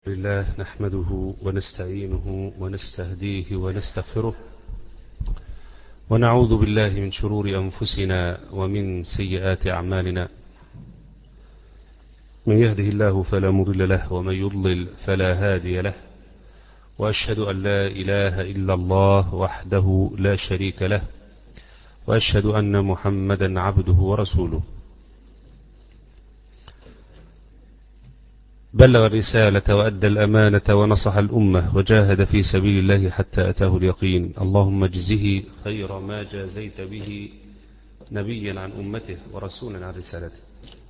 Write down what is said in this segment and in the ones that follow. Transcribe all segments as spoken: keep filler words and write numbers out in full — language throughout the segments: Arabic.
لله نحمده ونستعينه ونستهديه ونستغفره ونعوذ بالله من شرور أنفسنا ومن سيئات أعمالنا. من يهده الله فلا مضل له ومن يضلل فلا هادي له، وأشهد أن لا إله إلا الله وحده لا شريك له، وأشهد أن محمدا عبده ورسوله. بلغ الرسالة وأدى الأمانة ونصح الأمة وجاهد في سبيل الله حتى أتاه اليقين. اللهم اجزه خير ما جازيت به نبيا عن أمته ورسولا عن رسالته.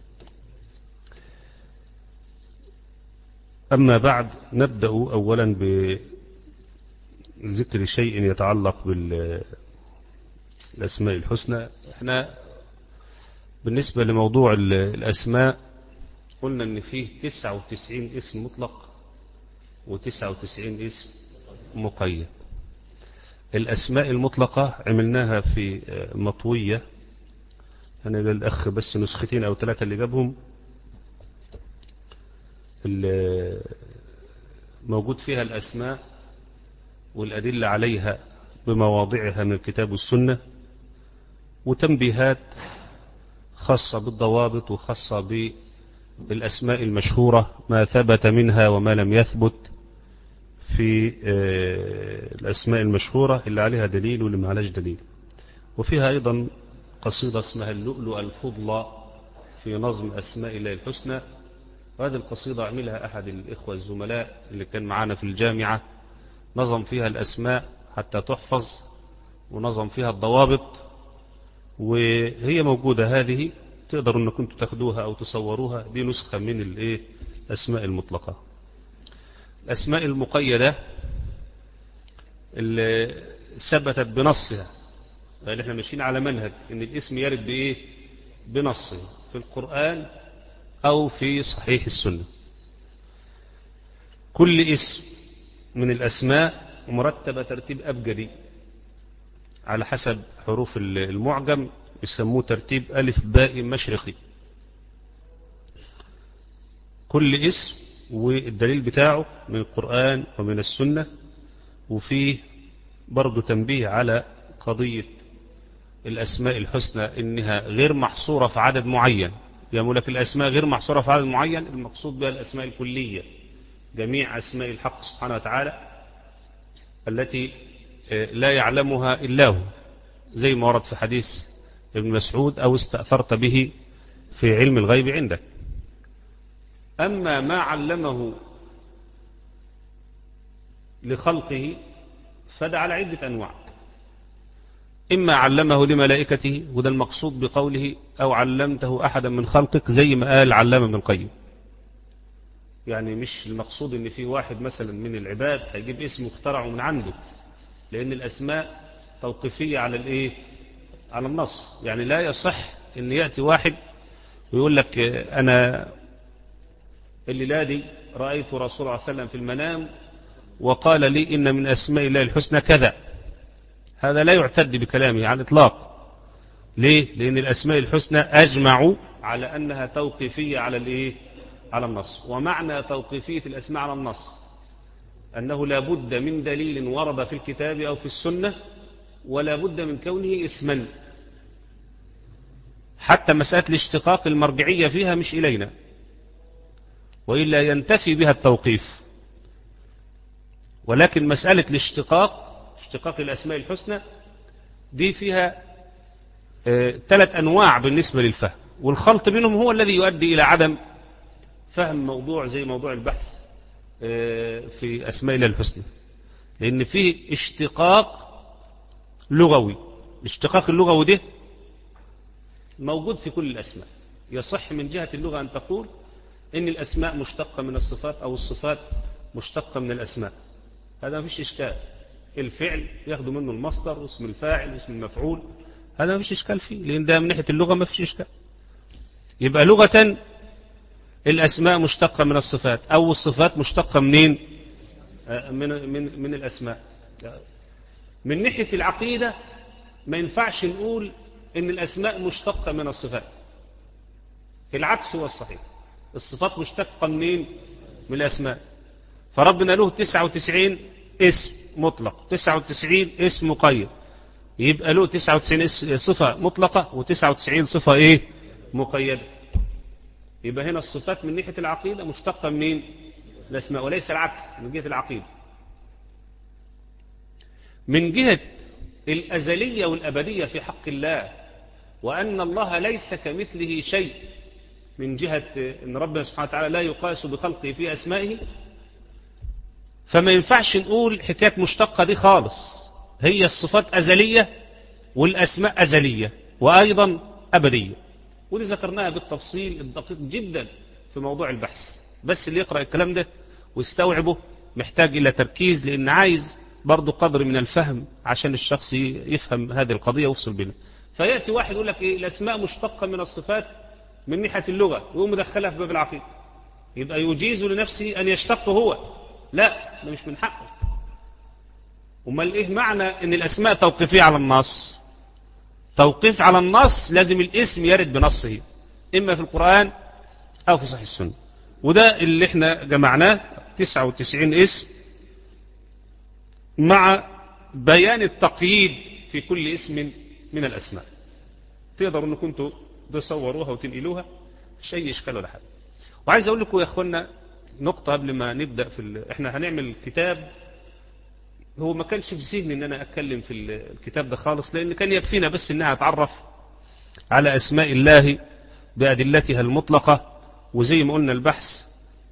أما بعد، نبدأ أولا بذكر شيء يتعلق بالأسماء الحسنى. احنا بالنسبة لموضوع الأسماء قلنا ان فيه تسعة وتسعين اسم مطلق وتسعة وتسعين اسم مقيد. الأسماء المطلقة عملناها في مطوية، أنا للأخ بس نسختين أو ثلاثة اللي جابهم، موجود فيها الأسماء والأدلة عليها بمواضعها من الكتاب والسنة، وتنبيهات خاصة بالضوابط وخاصة بالأسماء المشهورة، ما ثبت منها وما لم يثبت في الأسماء المشهورة اللي عليها دليل واللي ما عليهاش دليل. وفيها أيضا قصيدة اسمها اللؤلؤ الفضلى في نظم أسماء الله الحسنى، وهذه القصيدة عملها أحد الإخوة الزملاء اللي كان معانا في الجامعة، نظم فيها الأسماء حتى تحفظ ونظم فيها الضوابط، وهي موجودة. هذه تقدروا أنكم تاخدوها أو تصوروها، دي نسخة من الإيه الأسماء المطلقة. الأسماء المقيدة اللي ثبتت بنصها، يعني احنا ماشيين على منهج ان الاسم يرد بإيه بنصه في القرآن أو في صحيح السنة. كل اسم من الأسماء مرتبة ترتيب أبجدي على حسب حروف المعجم، يسموه ترتيب ألف باء مشرقي. كل اسم والدليل بتاعه من القرآن ومن السنة. وفيه برضو تنبيه على قضية الأسماء الحسنى إنها غير محصورة في عدد معين. يقول لك الأسماء غير محصورة في عدد معين، المقصود بها الأسماء الكلية، جميع أسماء الحق سبحانه وتعالى التي لا يعلمها إلا هو، زي ما ورد في حديث ابن مسعود: أو استأثرت به في علم الغيب عندك. أما ما علمه لخلقه فده على عدة أنواع. إما علمه لملائكته، وده المقصود بقوله أو علمته أحدا من خلقك، زي ما قال علامة ابن القيم. يعني مش المقصود إن في واحد مثلا من العباد هيجيب اسم اخترعه من عنده، لأن الأسماء توقيفية على الإيه على النص. يعني لا يصح إن يأتي واحد ويقول لك أنا الليلة دي رأيت رسول الله صلى الله عليه وسلم في المنام وقال لي إن من أسماء الله الحسنى كذا. هذا لا يعتد بكلامه على الإطلاق. ليه؟ لأن الأسماء الحسنى أجمعوا على أنها توقيفية على الإيه على النص. ومعنى توقيفية الأسماء على النص أنه لا بد من دليل ورد في الكتاب أو في السنة، ولا بد من كونه اسما. حتى مسألة الاشتقاق المرجعية فيها مش إلينا، وإلا ينتفي بها التوقيف. ولكن مسألة الاشتقاق، اشتقاق الأسماء الحسنى، دي فيها اه ثلاث أنواع بالنسبة للفهم، والخلط بينهم هو الذي يؤدي إلى عدم فهم موضوع زي موضوع البحث اه في أسماء الله الحسنى. لأن فيه اشتقاق لغوي. الاشتقاق اللغوي ده موجود في كل الأسماء. يصح من جهة اللغة أن تقول إن الأسماء مشتقة من الصفات أو الصفات مشتقة من الأسماء، هذا ما فيش إشكال. الفعل ياخدوا منه المصدر واسم الفاعل واسم المفعول، هذا ما فيش إشكال فيه، لأن ده من ناحية اللغة ما فيش إشكال. يبقى لغة الأسماء مشتقة من الصفات، أو الصفات مشتقة منين من, من, من الأسماء. من ناحية العقيدة ما ينفعش نقول إن الأسماء مشتقة من الصفات، العكس هو الصحيح. الصفات مشتقة منين؟ من الأسماء. فربنا له تسعة وتسعين اسم مطلق، تسعة وتسعين اسم مقيد، يبقى له تسعة وتسعين صفة مطلقة وتسعة وتسعين صفة ايه مقيدة. يبقى هنا الصفات من ناحية العقيدة مشتقة من الأسماء وليس العكس من جهة العقيدة. من جهة الأزلية والأبدية في حق الله، وأن الله ليس كمثله شيء، من جهة أن ربنا سبحانه وتعالى لا يقاس بخلقه في أسمائه، فما ينفعش نقول حكاية مشتقة دي خالص. هي الصفات أزلية والأسماء أزلية وأيضا أبدية، ودي ذكرناها بالتفصيل الدقيق جدا في موضوع البحث. بس اللي يقرأ الكلام ده ويستوعبه محتاج إلى تركيز، لأن عايز برضو قدر من الفهم عشان الشخص يفهم هذه القضية ويفصل بينها. فيأتي واحد يقول لك إيه الأسماء مشتقة من الصفات من ناحية اللغة، ويقوم مدخلها في باب العقيدة، يبقى يجيز لنفسه أن يشتق هو. لا، ده مش من حقه. امال ايه معنى ان الاسماء توقيفية على النص؟ توقيف على النص لازم الاسم يرد بنصه، اما في القرآن او في صحيح السنة، وده اللي احنا جمعناه تسعة وتسعين اسم مع بيان التقييد في كل اسم من الاسماء. تقدروا انكم كنتوا تصوروها وتنقلوها، مش اي اشكال ولا حاجه. وعايز اقول لكم يا اخوانا نقطة قبل ما نبدأ في ال... احنا هنعمل كتاب، هو ما كانش في ذهني ان انا اتكلم في الكتاب ده خالص، لان كان يكفينا بس انها اتعرف على اسماء الله بادلتها المطلقة. وزي ما قلنا البحث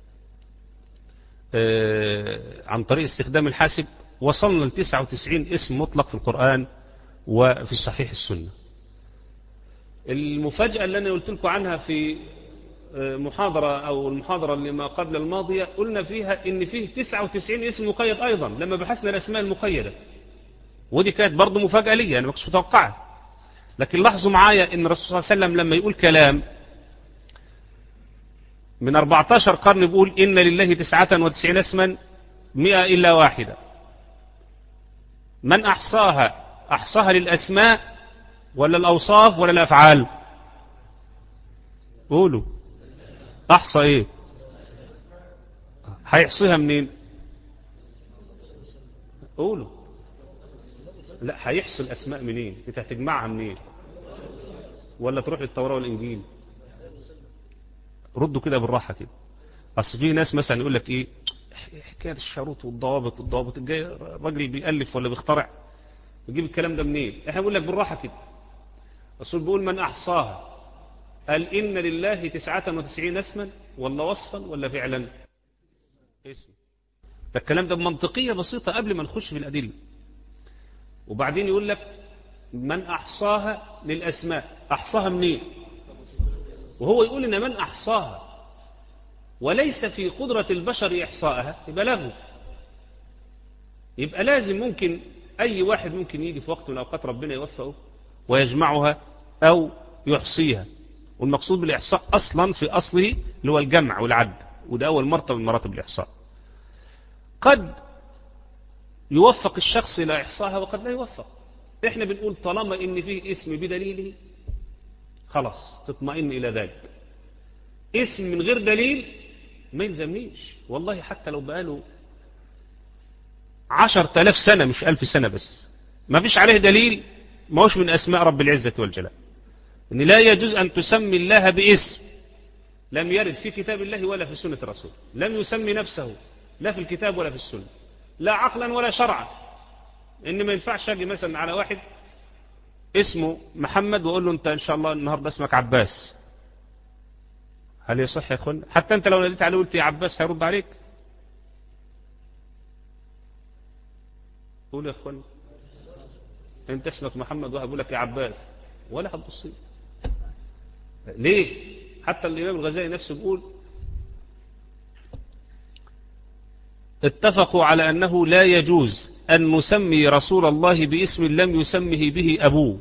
عن طريق استخدام الحاسب وصلنا ل تسعة وتسعين اسم مطلق في القرآن وفي صحيح السنة. المفاجأة اللي انا قلت لكم عنها في محاضرة أو المحاضرة اللي ما قبل الماضية، قلنا فيها إن فيه تسعة وتسعين اسم مقيد أيضا لما بحثنا الأسماء المقيدة، ودي كانت برضو مفاجأة لي، أنا ما كنتش متوقعها. لكن لاحظوا معايا إن الرسول صلى الله عليه وسلم لما يقول كلام من أربعة عشر قرن بيقول إن لله تسعة وتسعين اسما مئة إلا واحدة، من أحصاها أحصاها للأسماء ولا الأوصاف ولا الأفعال؟ قولوا أحصى إيه؟ هيحصيها منين؟ قولوا. لا، هيحصي الأسماء منين؟ أنت هتجمعها منين؟ ولا تروح للتوراة والإنجيل؟ ردوا كده بالراحة كده. أصل في ناس مثلا يقول لك إيه حكاية الشروط والضوابط والضوابط، الجاي الراجل بيألف ولا بيخترع يجيب الكلام ده منين؟ إحنا بنقول لك بالراحة كده. الرسول بيقول من أحصاها، قال إن لله تسعة وتسعين اسما ولا وصفا ولا فعلا؟ اسم. الكلام ده بمنطقية بسيطة قبل ما نخش في الأدلة. وبعدين يقول لك من أحصاها للأسماء، أحصاها منين؟ وهو يقول إن من أحصاها وليس في قدرة البشر إحصائها يبقى له. يبقى لازم ممكن أي واحد ممكن يجي في وقت من الأوقات ربنا يوفقه ويجمعها أو يحصيها. والمقصود بالإحصاء أصلا في أصله اللي هو الجمع والعد، وده أول مرتبة من مراتب الإحصاء. قد يوفق الشخص إلى إحصائها وقد لا يوفق. إحنا بنقول طالما إن فيه اسم بدليله خلاص تطمئن إلى ذلك. اسم من غير دليل ما يلزمنيش والله، حتى لو بقاله عشر تلاف سنة مش ألف سنة، بس ما فيش عليه دليل ما هوش من أسماء رب العزة والجلال. إن لا يجوز أن تسمي الله باسم لم يرد في كتاب الله ولا في سنة الرسول، لم يسمي نفسه لا في الكتاب ولا في السنة، لا عقلا ولا شرعا. إن ما ينفعش أجي مثلا على واحد اسمه محمد وأقول له أنت إن شاء الله النهاردة اسمك عباس، هل يصح يا أخوان؟ حتى أنت لو ناديت عليه وقلت يا عباس هيرد عليك؟ قول يا أخوان، أنت اسمك محمد واحد يقول لك يا عباس ولا هتبصي ليه؟ حتى الإمام الغزالي نفسه بيقول اتفقوا على أنه لا يجوز أن نسمي رسول الله باسم لم يسمه به أبوه،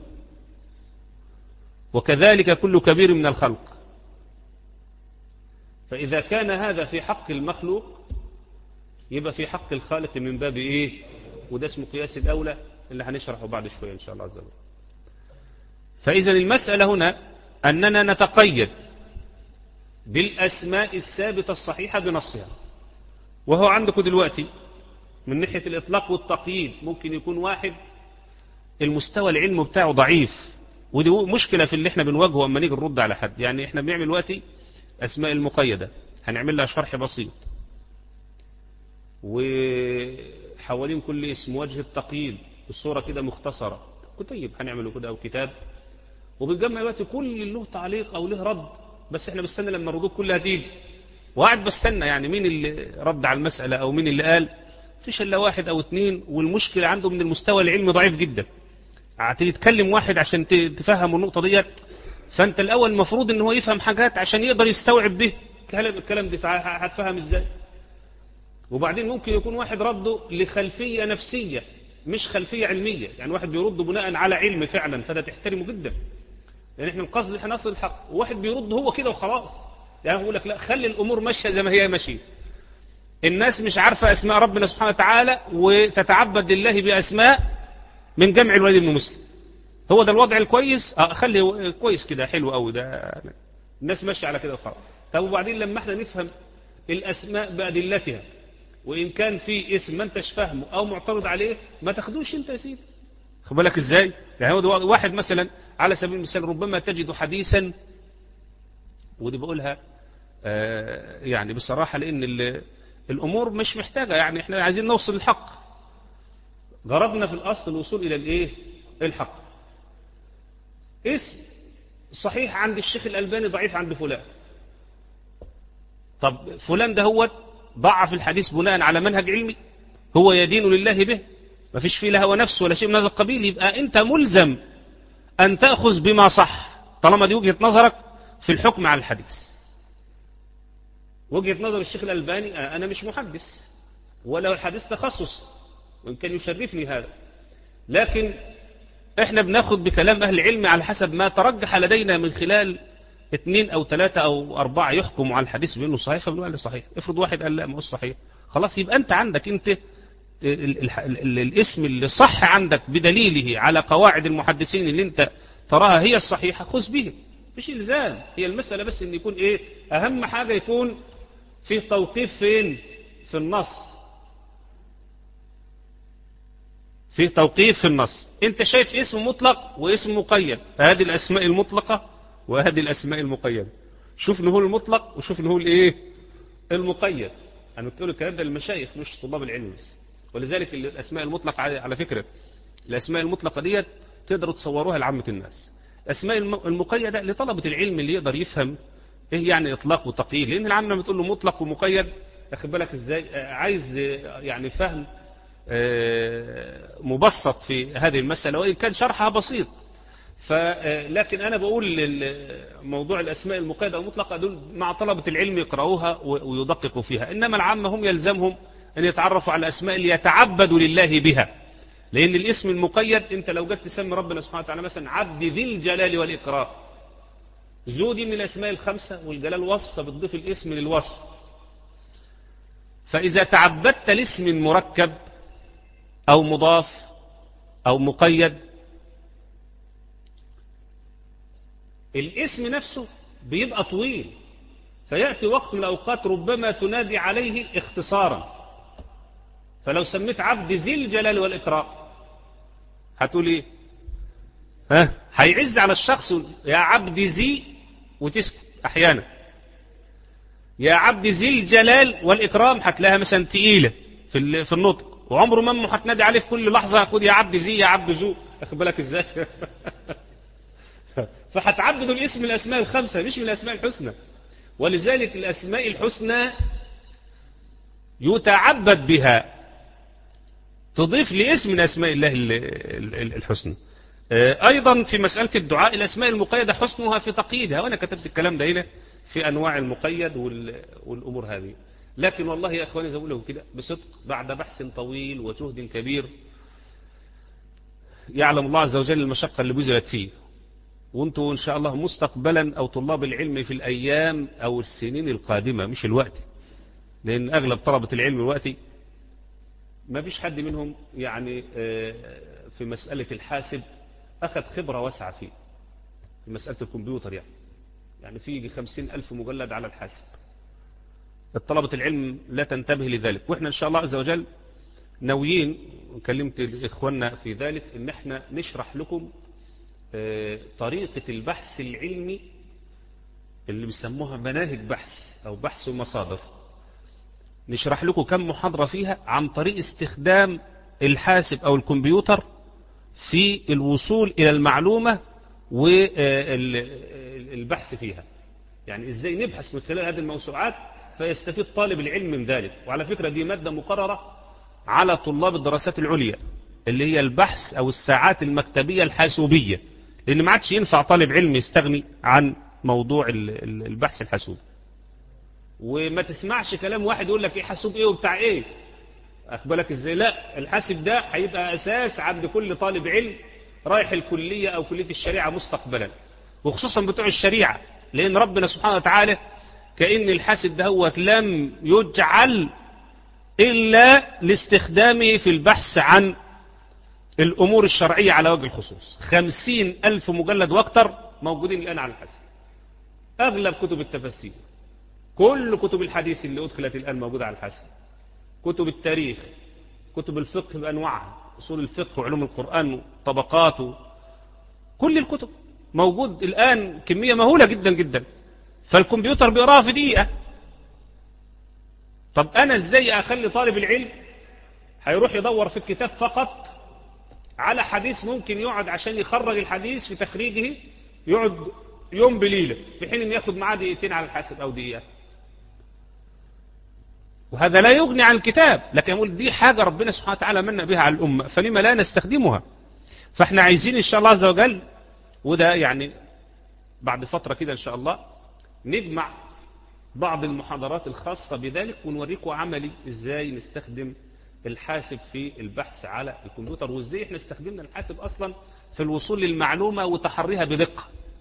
وكذلك كل كبير من الخلق. فإذا كان هذا في حق المخلوق يبقى في حق الخالق من باب إيه؟ وده اسمه قياس الأولى اللي هنشرحه بعد شوية إن شاء الله عز وجل. فإذا المسألة هنا أننا نتقيد بالأسماء الثابتة الصحيحة بنصها، وهو عندكم دلوقتي من ناحية الإطلاق والتقييد ممكن يكون واحد المستوى العلمي بتاعه ضعيف، ودي مشكلة في اللي احنا بنواجهه اما نيجي نرد على حد. يعني احنا بنعمل دلوقتي أسماء المقيدة، هنعمل لها شرح بسيط، وحوالين كل اسم وجه التقييد الصورة كده مختصرة، كتيب هنعمله كده أو كتاب، وبنجمع دلوقتي كل اللي له تعليق أو له رد، بس احنا بستنى لما الردود كلها تيجي، وقاعد بستنى يعني مين اللي رد على المسألة أو مين اللي قال، فيش إلا واحد أو اتنين، والمشكلة عنده من المستوى العلمي ضعيف جدا. هتتكلم واحد عشان تفهم النقطة ديت، فأنت الأول المفروض إن هو يفهم حاجات عشان يقدر يستوعب به الكلام ده، هتفهم إزاي؟ وبعدين ممكن يكون واحد رده لخلفية نفسية مش خلفية علمية، يعني واحد بيرد بناء على علم فعلا، فده تحترمه جدا، لأن احنا القصد احنا نصل الحق، وواحد بيرد هو كده وخلاص. يعني بيقول لك لا، خلي الأمور ماشية زي ما هي ماشية. الناس مش عارفة أسماء ربنا سبحانه وتعالى وتتعبد لله بأسماء من جمع الوليد بن مسلم، هو ده الوضع الكويس؟ اه خلي كويس كده، حلو قوي ده، الناس ماشية على كده وخلاص. طب وبعدين لما احنا نفهم الأسماء بأدلتها، وإن كان في اسم ما انتش فاهمه أو معترض عليه ما تاخدوش انت يا سيدي. خد بالك ازاي؟ يعني هو واحد مثلا على سبيل المثال ربما تجد حديثا، ودي بقولها آه يعني بصراحة لأن الأمور مش محتاجة، يعني احنا عايزين نوصل الحق، غرضنا في الأصل الوصول إلى الإيه؟ الحق. اسم صحيح عند الشيخ الألباني، ضعيف عند فلان. طب فلان ده هو ضعف الحديث بناء على منهج علمي هو يدين لله به، ما فيش فيه لا هوى نفس ولا شيء من هذا القبيل، يبقى أنت ملزم أن تأخذ بما صح طالما دي وجهة نظرك في الحكم على الحديث. وجهة نظر الشيخ الألباني، أنا مش محدث ولا الحديث تخصص، وإن كان يشرفني هذا، لكن إحنا بناخذ بكلام أهل العلم على حسب ما ترجح لدينا من خلال اثنين أو ثلاثة أو أربعة يحكموا على الحديث بأنه صحيح، فبنقول له صحيح. افرض واحد قال لا ما هو صحيح، خلاص يبقى أنت عندك أنت ال ال ال الاسم اللي صح عندك بدليله على قواعد المحدثين اللي أنت تراها هي الصحيحة، خذ به، مش إلزام. هي المسألة بس إن يكون إيه، أهم حاجة يكون فيه توقيف فين؟ في النص، فيه توقيف في النص. أنت شايف اسم مطلق واسم مقيد، هذه الأسماء المطلقة وهذه الأسماء المقيدة، شوف نقول المطلق وشوف نقول إيه المقيد. أنا بقول الكلام ده للمشايخ مش طلاب العلم بس. ولذلك الأسماء المطلقة على فكرة، الأسماء المطلقة ديت تقدروا تصوروها لعامة الناس. الأسماء المقيدة لطلبة العلم اللي يقدر يفهم إيه يعني إطلاق وتقييد، لأن العام لما تقول له مطلق ومقيد أخد بالك إزاي، عايز يعني فهم مبسط في هذه المسألة، وإن كان شرحها بسيط. فلكن أنا بقول موضوع الأسماء المقيدة والمطلقة دول مع طلبة العلم يقرأوها ويدققوا فيها، إنما العامة هم يلزمهم أن يتعرفوا على الأسماء اللي يتعبدوا لله بها. لأن الاسم المقيد أنت لو جت تسمي ربنا سبحانه وتعالى مثلا عبد ذي الجلال والإكرام، ذو دي من الأسماء الخمسة، والجلال وصف، فبتضيف الاسم للوصف. فإذا تعبدت الاسم مركب أو مضاف أو مقيد، الاسم نفسه بيبقى طويل، فيأتي وقت من الأوقات ربما تنادي عليه اختصارا. فلو سميت عبد ذي الجلال والإكرام هتقول ايه؟ ها هيعز على الشخص، يا عبد ذي وتسكت احيانا، يا عبد ذي الجلال والإكرام هتلاقيها مثلا تقيلة في في النطق، وعمره ما هتنادي عليه في كل لحظة خد يا عبد ذي يا عبد ذو، واخد بالك ازاي؟ فهتعبدوا الاسم من الأسماء الخمسة مش من الأسماء الحسنى. ولذلك الأسماء الحسنى يتعبد بها، تضيف لاسم من أسماء الله الحسنى. أيضا في مسألة الدعاء الأسماء المقيدة حسنها في تقييدها، وأنا كتبت الكلام ده هنا في أنواع المقيد والأمور هذه. لكن والله يا أخواني زي ما بقول كده بصدق، بعد بحث طويل وجهد كبير يعلم الله عز وجل المشقة اللي بذلت فيه، وانتوا إن شاء الله مستقبلا أو طلاب العلم في الأيام أو السنين القادمة مش الوقت، لأن أغلب طلبة العلم الوقت ما فيش حد منهم يعني في مسألة الحاسب أخذ خبرة واسعة فيه، في مسألة الكمبيوتر يعني يعني في يجي خمسين ألف مجلد على الحاسب، الطلبة العلم لا تنتبه لذلك. وإحنا إن شاء الله عز وجل ناويين، كلمت إخواننا في ذلك، إن إحنا نشرح لكم طريقة البحث العلمي اللي بيسموها مناهج بحث أو بحث ومصادر. نشرح لكم كم محاضرة فيها عن طريق استخدام الحاسب أو الكمبيوتر في الوصول إلى المعلومة والبحث فيها. يعني إزاي نبحث من خلال هذه الموسوعات فيستفيد طالب العلم من ذلك. وعلى فكرة دي مادة مقررة على طلاب الدراسات العليا اللي هي البحث أو الساعات المكتبية الحاسوبية، لأن ما عادش ينفع طالب علم يستغني عن موضوع البحث الحاسوبي. وما تسمعش كلام واحد يقول لك ايه حاسوب ايه وبتاع ايه، اخبرك ازاي؟ لا، الحاسب ده هيبقى اساس عند كل طالب علم رايح الكلية او كلية الشريعة مستقبلا، وخصوصا بتوع الشريعة، لان ربنا سبحانه وتعالى كأن الحاسب ده هو لم يجعل الا لاستخدامه في البحث عن الامور الشرعية على وجه الخصوص. خمسين الف مجلد واكتر موجودين الان على الحاسب. اغلب كتب التفاسير، كل كتب الحديث اللي أدخلت الآن موجودة على الحاسب، كتب التاريخ، كتب الفقه بأنواعها، أصول الفقه وعلوم القرآن وطبقاته، كل الكتب موجود الآن كمية مهولة جدا جدا. فالكمبيوتر بيقراها في دقيقة. طب أنا إزاي أخلي طالب العلم هيروح يدور في الكتاب فقط على حديث ممكن يقعد عشان يخرج الحديث في تخريجه يقعد يوم بليلة، في حين أن ياخد معاه دقيقتين على الحاسب أو دقيقة؟ وهذا لا يغني عن الكتاب، لكن يقول دي حاجة ربنا سبحانه وتعالى من بها على الأمة، فلما لا نستخدمها؟ فاحنا عايزين إن شاء الله عز وجل، وده يعني بعد فترة كده إن شاء الله، نجمع بعض المحاضرات الخاصة بذلك ونوريكم عملي إزاي نستخدم الحاسب في البحث على الكمبيوتر، وإزاي احنا استخدمنا الحاسب أصلا في الوصول للمعلومة وتحريها بدقة،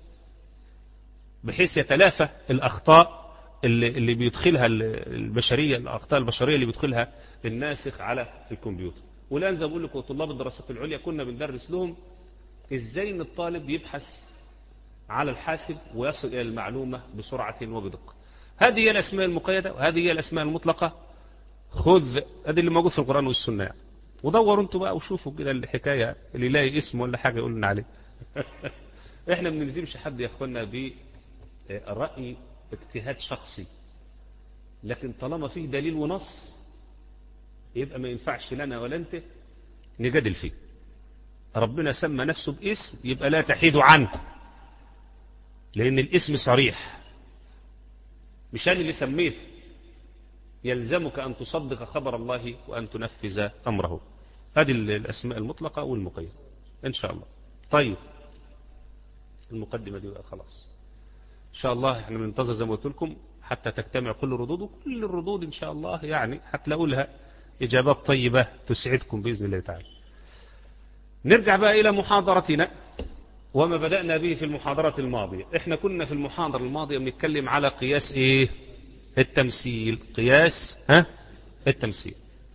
بحيث يتلافى الأخطاء اللي, اللي بيدخلها البشرية، الأخطاء البشرية اللي بيدخلها الناسخ على الكمبيوتر. والآن زي ما بقول لكم طلاب الدراسات العليا كنا بندرس لهم إزاي إن الطالب يبحث على الحاسب ويصل إلى المعلومة بسرعة وبدقة. هذه هي الأسماء المقيدة وهذه هي الأسماء المطلقة. خذ هذا اللي موجود في القرآن والسنة يعني. ودوروا انتوا بقى وشوفوا كده الحكاية اللي يلاقي اسم ولا حاجة يقول لنا عليه. احنا ما بنلزمش حد يا اخوانا برأي اجتهاد شخصي، لكن طالما فيه دليل ونص يبقى ما ينفعش لنا ولا انت نجادل فيه. ربنا سمى نفسه باسم يبقى لا تحيد عنه، لأن الاسم صريح، مش أنا اللي سميته. يلزمك أن تصدق خبر الله وأن تنفذ أمره. هذه الأسماء المطلقة والمقيدة إن شاء الله. طيب المقدمة دي بقى خلاص إن شاء الله. احنا بننتظر زي ما قلت لكم حتى تجتمع كل الردود، وكل الردود إن شاء الله يعني هتلاقوا لها إجابات طيبة تسعدكم بإذن الله تعالى. نرجع بقى إلى محاضرتنا وما بدأنا به في المحاضرة الماضية. احنا كنا في المحاضرة الماضية بنتكلم على قياس ايه؟ التمثيل. قياس ها التمثيل.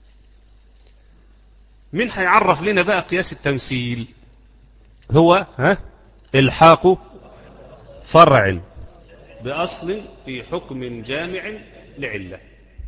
مين هيعرف لنا بقى قياس التمثيل؟ هو ها الحاق فرع بأصل في حكم جامع لعلة.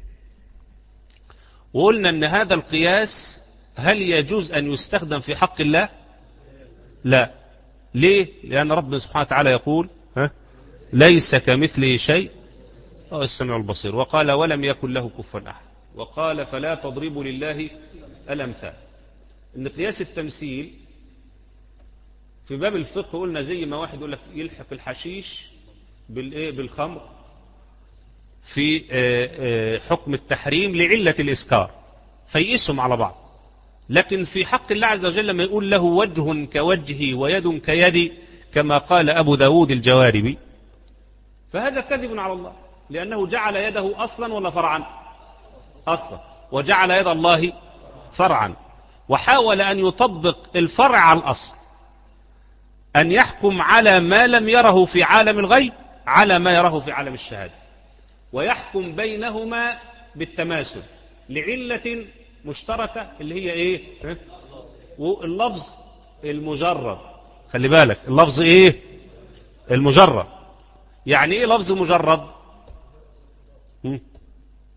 وقلنا ان هذا القياس هل يجوز ان يستخدم في حق الله؟ لا. ليه؟ لأن ربنا سبحانه وتعالى يقول ها ليس كمثله شيء هو السميع البصير، وقال ولم يكن له كفوا أحد، وقال فلا تضربوا لله الأمثال. إن قياس التمثيل في باب الفقه قلنا زي ما واحد يقول لك يلحق الحشيش بالإيه بالخمر في حكم التحريم لعلة الإسكار فيقيسهم على بعض. لكن في حق الله عز وجل لما يقول له وجه كوجهي ويد كيدي كما قال أبو داود الجواربي، فهذا كذب على الله، لأنه جعل يده أصلا ولا فرعا؟ أصلا. وجعل يد الله فرعا، وحاول أن يطبق الفرع على الأصل، أن يحكم على ما لم يره في عالم الغيب على ما يره في عالم الشهادة، ويحكم بينهما بالتماثل لعلة مشتركة اللي هي ايه؟ واللفظ المجرد. خلي بالك اللفظ ايه؟ المجرد. يعني ايه لفظ مجرد؟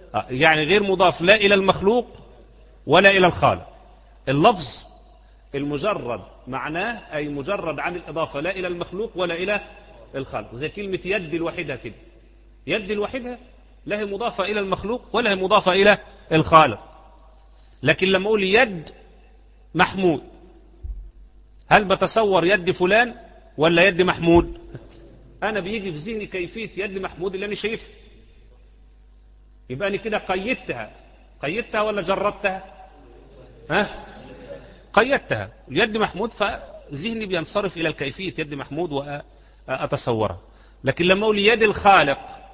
يعني غير مضاف لا إلى المخلوق ولا إلى الخالق. اللفظ المجرد معناه أي مجرد عن الإضافة لا إلى المخلوق ولا إلى الخالق، زي كلمة يد الوحيدة كده. يد الوحيدة لا هي مضافة إلى المخلوق ولا هي مضافة إلى الخالق. لكن لما أقول يد محمود، هل بتصور يد فلان ولا يد محمود؟ أنا بيجي في ذهني كيفية يد محمود اللي أنا شايفها، يبقى أنا كده قيدتها. قيدتها ولا جربتها؟ ها؟ قيدتها. يد محمود فذهني بينصرف إلى الكيفية يد محمود وأتصورها. لكن لما أقول يد الخالق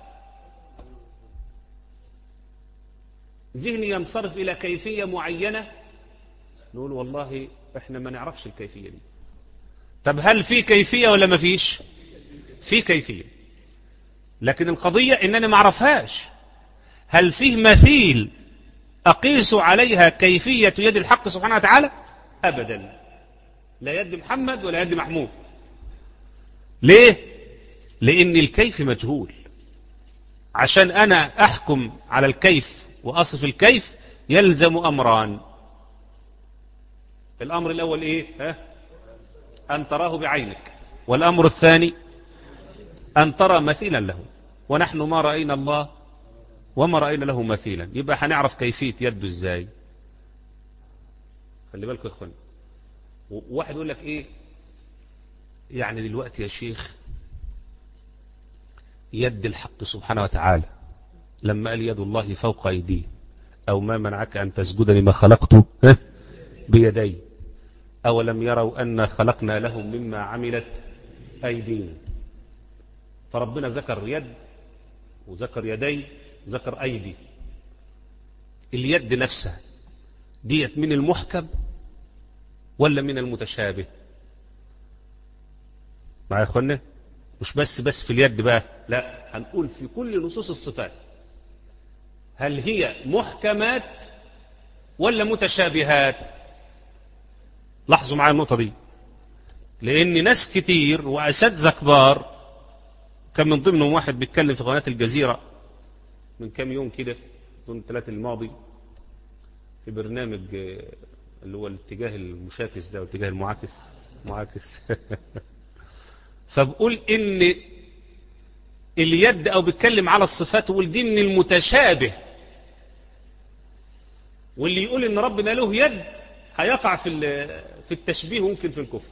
ذهني ينصرف إلى كيفية معينة، نقول والله إحنا ما نعرفش الكيفية دي. طب هل في كيفية ولا ما فيش؟ في كيفية، لكن القضية إنني ما أعرفهاش. هل فيه مثيل أقيس عليها كيفية يد الحق سبحانه وتعالى؟ أبدا، لا يد محمد ولا يد محمود. ليه؟ لأن الكيف مجهول. عشان أنا أحكم على الكيف وأصف الكيف يلزم أمران. الأمر الأول إيه؟ ها؟ أن تراه بعينك، والأمر الثاني أن ترى مثيلا له، ونحن ما رأينا الله وما رأينا له مثيلا. يبقى هنعرف كيفية يده إزاي؟ خلي بالكم يا إخوان. واحد يقول لك إيه يعني دلوقتي يا شيخ يد الحق سبحانه وتعالى لما قال يد الله فوق أيديه، أو ما منعك أن تسجد لما خلقته بيدي، أولم يروا أن خلقنا لهم مما عملت أيدينا. فربنا ذكر يد وذكر يدي ذكر أيدي. اليد نفسها ديت من المحكم ولا من المتشابه؟ معايا يا اخوانا؟ مش بس بس في اليد بقى، لا، هنقول في كل نصوص الصفات. هل هي محكمات ولا متشابهات؟ لاحظوا معايا النقطة دي، لأن ناس كتير وأساتذة كبار، كان من ضمنهم واحد بيتكلم في قناة الجزيرة من كام يوم كده، يوم الثلاث الماضي، في برنامج اللي هو الاتجاه المشاكس ده والاتجاه المعاكس معاكس فبقول ان اليد او بيتكلم على الصفات ويقول دي من المتشابه، واللي يقول ان ربنا له يد هيقع في في التشبيه وممكن في الكفر.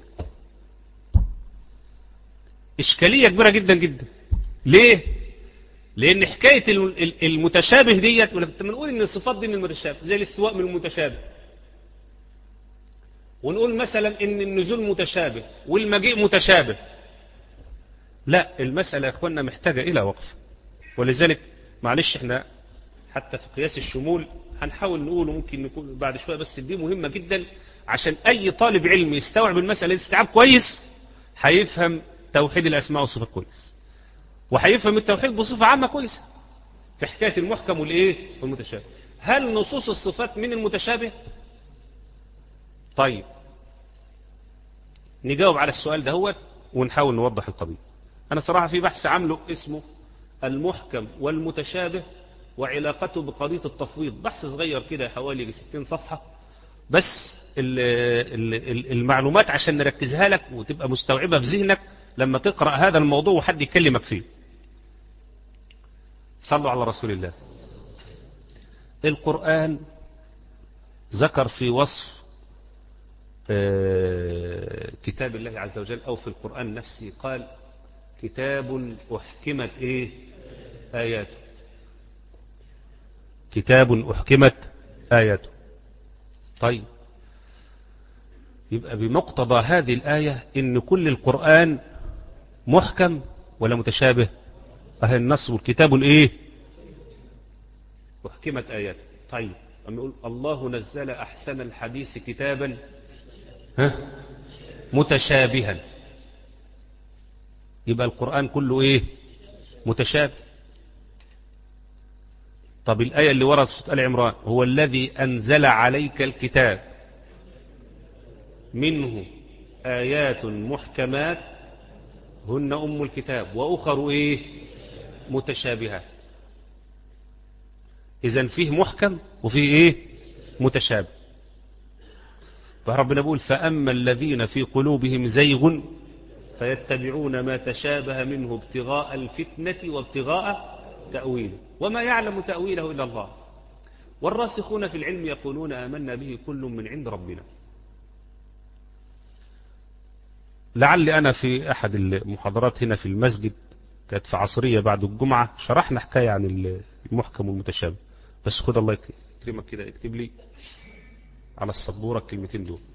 اشكاليه كبيره جدا جدا. ليه؟ لان حكايه المتشابه ديت، ولا كنت بنقول ان الصفات دي من المتشابه، زي الاستواء من المتشابه، ونقول مثلا ان النزول متشابه والمجيء متشابه. لا، المسألة يا اخوانا محتاجة الى وقف. ولذلك معلش احنا حتى في قياس الشمول هنحاول نقوله، ممكن نكون بعد شوية، بس دي مهمة جدا عشان اي طالب علم يستوعب المسألة استيعاب كويس، هيفهم توحيد الاسماء والصفات كويس، وهيفهم التوحيد بصفة عامة كويسة في حكاية المحكم والايه والمتشابه. هل نصوص الصفات من المتشابه؟ طيب نجاوب على السؤال ده هو ونحاول نوضح القضية. أنا صراحة في بحث عامله اسمه المحكم والمتشابه وعلاقته بقضية التفويض، بحث صغير كده حوالي ستين صفحة، بس المعلومات عشان نركزها لك وتبقى مستوعبة في ذهنك لما تقرأ هذا الموضوع وحد يكلمك فيه. صلوا على رسول الله. القرآن ذكر في وصف كتاب الله عز وجل أو في القرآن نفسه، قال كتاب أحكمت إيه آياته. كتاب أحكمت آياته. طيب يبقى بمقتضى هذه الآية إن كل القرآن محكم ولا متشابه؟ أهل النص والكتاب الإيه أحكمت آياته. طيب أما يقول الله نزل أحسن الحديث كتابا ها متشابها، يبقى القرآن كله ايه متشابه. طب الآية اللي ورد في آل عمران هو الذي أنزل عليك الكتاب منه آيات محكمات هن أم الكتاب وأخر ايه متشابهات. إذن فيه محكم وفيه إيه متشابه. فربنا بيقول فأما الذين في قلوبهم زيغ فيتبعون ما تشابه منه ابتغاء الفتنة وابتغاء تأويله وما يعلم تأويله إلا الله والراسخون في العلم يقولون آمنا به كل من عند ربنا. لعلي أنا في أحد المحاضرات هنا في المسجد كانت في عصرية بعد الجمعة شرحنا حكاية عن المحكم والمتشابه، بس خد الله يكرمك كده اكتب لي على السبورة الكلمتين دول.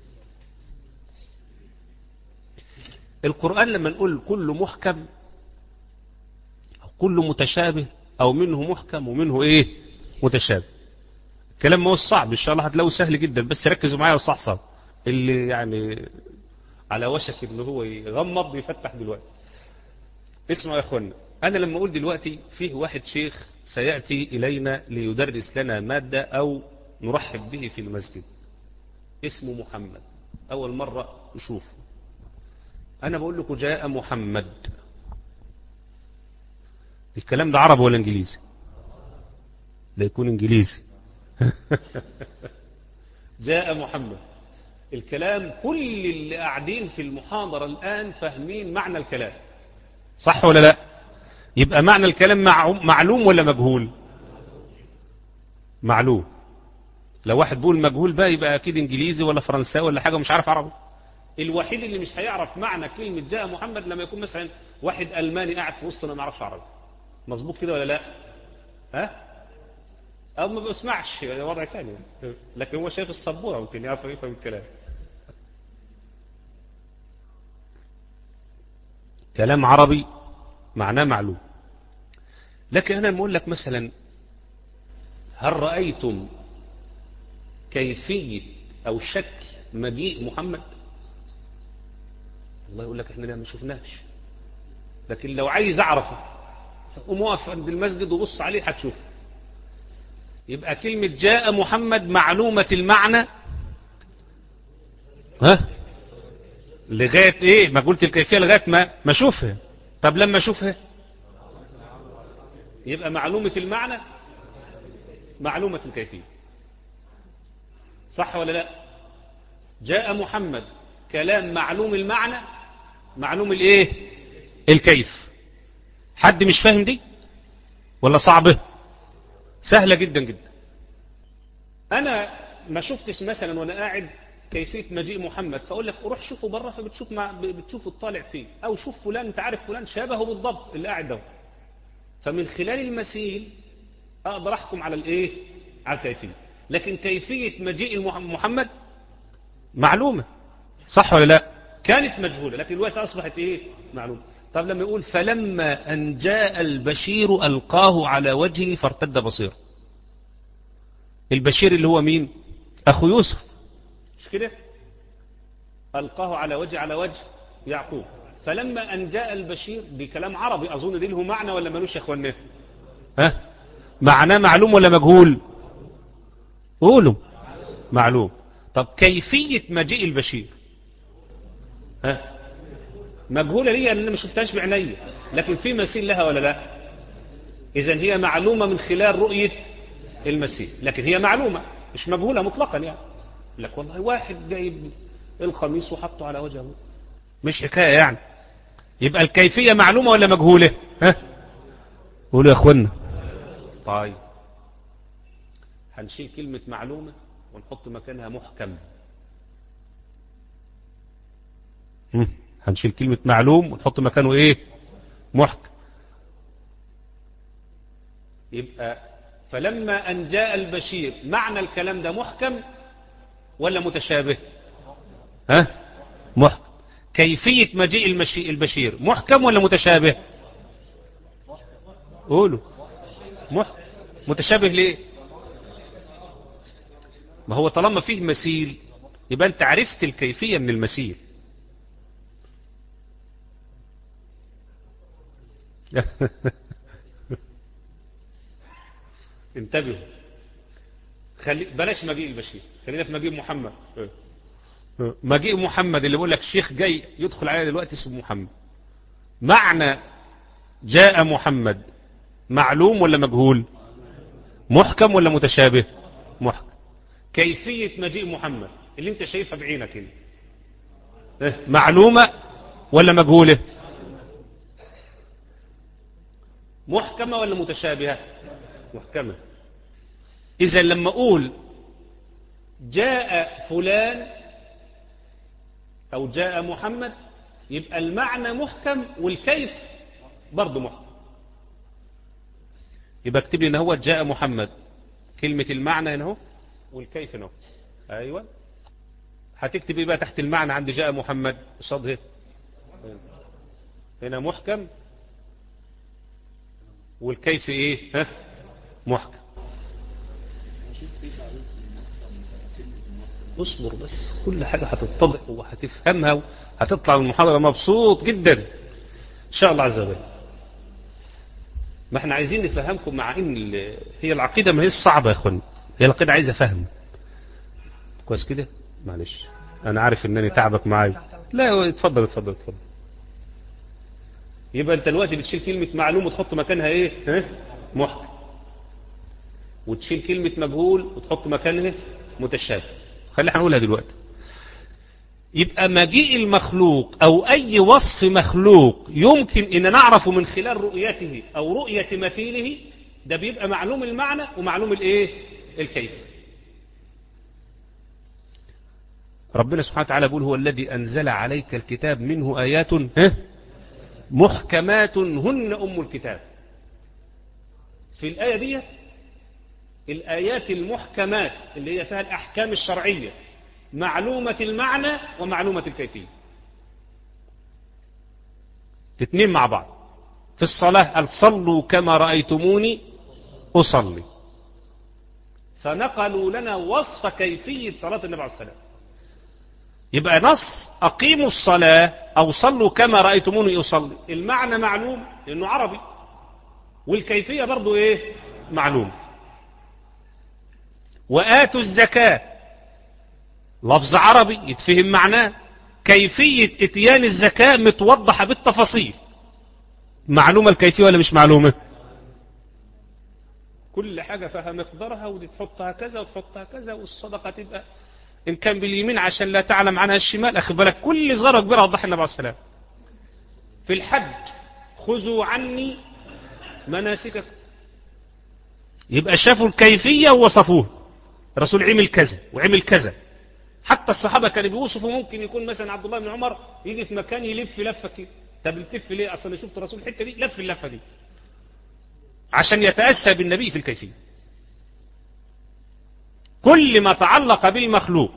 القرآن لما نقول كل محكم أو كل متشابه أو منه محكم ومنه إيه متشابه، الكلام ما هو صعب إن شاء الله هتلاقوه سهل جدا، بس ركزوا معايا وصحصح اللي يعني على وشك إنه هو يغمض يفتح دلوقتي. اسمعوا يا أخوانا، أنا لما أقول دلوقتي فيه واحد شيخ سيأتي إلينا ليدرس لنا مادة أو نرحب به في المسجد اسمه محمد، أول مرة نشوفه، أنا بقول لكم جاء محمد، الكلام ده عربي ولا إنجليزي؟ لا يكون إنجليزي. جاء محمد، الكلام كل اللي قاعدين في المحاضرة الآن فاهمين معنى الكلام، صح ولا لا؟ يبقى معنى الكلام معلوم ولا مجهول؟ معلوم. لو واحد بيقول مجهول بقى يبقى أكيد إنجليزي ولا فرنساوي ولا حاجة مش عارف عربي. الوحيد اللي مش هيعرف معنى كلمة جاء محمد لما يكون مثلا واحد ألماني قاعد في وسطنا ما يعرفش عربي، مظبوط كده ولا لا؟ ها؟ أو ما بيسمعش وضع ثاني، لكن هو شايف السبورة ممكن يعرف يفهم الكلام. كلام عربي معناه معلوم. لكن أنا بقول لك مثلا هل رأيتم كيفية أو شكل مجيء محمد؟ الله يقول لك احنا لا ما شفناش، لكن لو عايز اعرفه قوم واقف عند المسجد وبص عليه هتشوف. يبقى كلمة جاء محمد معلومة المعنى ها لغاية ايه ما قلت الكيفية لغاية ما ما اشوفها. طب لما اشوفها يبقى معلومة المعنى معلومة الكيفية، صح ولا لا؟ جاء محمد كلام معلوم المعنى معلوم الايه الكيف. حد مش فاهم دي ولا صعبة؟ سهلة جدا جدا. انا ما شفتش مثلا وانا قاعد كيفية مجيء محمد فاقول لك روح شوفه بره فبتشوف مع بتشوف الطالع فيه، او شوف فلان انت عارف فلان شبهه بالضبط اللي قاعد ده، فمن خلال المثيل اقدر احكم على الايه على الكيفية. لكن كيفية مجيء محمد معلومة، صح ولا لا؟ كانت مجهولة لكن الوقت أصبحت إيه معلومة. طب لما يقول فلما أن جاء البشير ألقاه على وجهه فارتد بصيره، البشير اللي هو مين؟ أخو يوسف، مش كده؟ ألقاه على وجه على وجه يعقوب. فلما أن جاء البشير دي كلام عربي أظن دي له معنى ولا ملوش يا أخوانا؟ ها؟ معناه معلوم ولا مجهول؟ قولوا معلوم. طب كيفية مجيء البشير ها مجهولة لي لأن ما شفتهاش بعيني، لكن في مثيل لها ولا لا؟ إذن هي معلومة من خلال رؤية المثيل، لكن هي معلومة مش مجهولة مطلقا. يعني لك والله واحد جايب القميص وحطه على وجهه، مش حكاية يعني. يبقى الكيفية معلومة ولا مجهولة؟ ها قولوا يا أخوانا. طيب هنشيل كلمة معلومة ونحط مكانها محكم. هنشيل كلمة معلوم ونحط مكانه ايه محكم. يبقى فلما أن جاء البشير معنى الكلام ده محكم ولا متشابه؟ ها محكم. كيفية مجيء المشي البشير محكم ولا متشابه؟ قولوا محكم. متشابه ليه؟ ما هو طالما فيه مثيل يبقى انت عرفت الكيفية من المثيل. انتبهوا، خلي بلاش مجيء البشير، خلينا في مجيء محمد. مجيء محمد اللي بيقول لك الشيخ جاي يدخل علينا دلوقتي اسمه محمد، معنى جاء محمد معلوم ولا مجهول؟ محكم ولا متشابه؟ محكم. كيفية مجيء محمد اللي انت شايفها بعينك هنا إيه؟ معلومة ولا مجهولة؟ محكمة ولا متشابهة؟ محكمة. إذا لما أقول جاء فلان أو جاء محمد يبقى المعنى محكم والكيف برضه محكم. يبقى اكتب لي ان هو جاء محمد، كلمة المعنى هنا اهو والكيف هنا اهو. ايوه هتكتب ايه بقى تحت المعنى عند جاء محمد قصاد هنا؟ هنا محكم والكيف ايه؟ ها محكم. اصبر بس، كل حاجة هتتضح وهتفهمها وهتطلع من المحاضرة مبسوط جدا ان شاء الله عز وجل. ما احنا عايزين نفهمكم، مع ان هي العقيدة ما هي الصعبة يا اخوان، هي العقيدة عايزة فهم كويس كده. معلش انا عارف انني تعبك معايا. لا اتفضل اتفضل اتفضل. يبقى انت دلوقتي بتشيل كلمة معلوم وتحط مكانها ايه؟ ها محكم. وتشيل كلمة مجهول وتحط مكانها متشابه. خلينا هنقولها دلوقتي. يبقى مجيء المخلوق او اي وصف مخلوق يمكن ان نعرفه من خلال رؤيته او رؤية مثيله، ده بيبقى معلوم المعنى ومعلوم الايه؟ الكيف. ربنا سبحانه وتعالى يقول هو الذي انزل عليك الكتاب منه ايات محكمات هن ام الكتاب. في الايه دي الايات المحكمات اللي هي فيها الاحكام الشرعيه معلومة المعنى ومعلومة الكيفية، الاثنين مع بعض. في الصلاة قال صلوا كما رأيتموني أصلي، فنقلوا لنا وصف كيفية صلاة النبي عليه الصلاة. يبقى نص أقيموا الصلاة أو صلوا كما رأيتموني أصلي، المعنى معلوم لأنه عربي، والكيفية برضو إيه؟ معلوم. وآتوا الزكاة لفظ عربي يتفهم معناه، كيفية اتيان الزكاة متوضحة بالتفاصيل، معلومة الكيفية ولا مش معلومة؟ كل حاجة فيها مقدارها، ودي تحطها كذا وتحطها كذا، والصدقة تبقى إن كان باليمين عشان لا تعلم عنها الشمال. أخي بالك كل صغيرة وكبيرة وضح النبي عليه السلام. في الحج خذوا عني مناسككم، يبقى شافوا الكيفية ووصفوه، الرسول عمل كذا وعمل كذا. حتى الصحابة كانوا بيوصفوا، ممكن يكون مثلا عبد الله بن عمر يجي في مكان يلف لفة كده، طب بتلف ليه؟ أصلا شفت الرسول الحتة دي لف اللفة دي عشان يتأسى بالنبي في الكيفية. كل ما تعلق بالمخلوق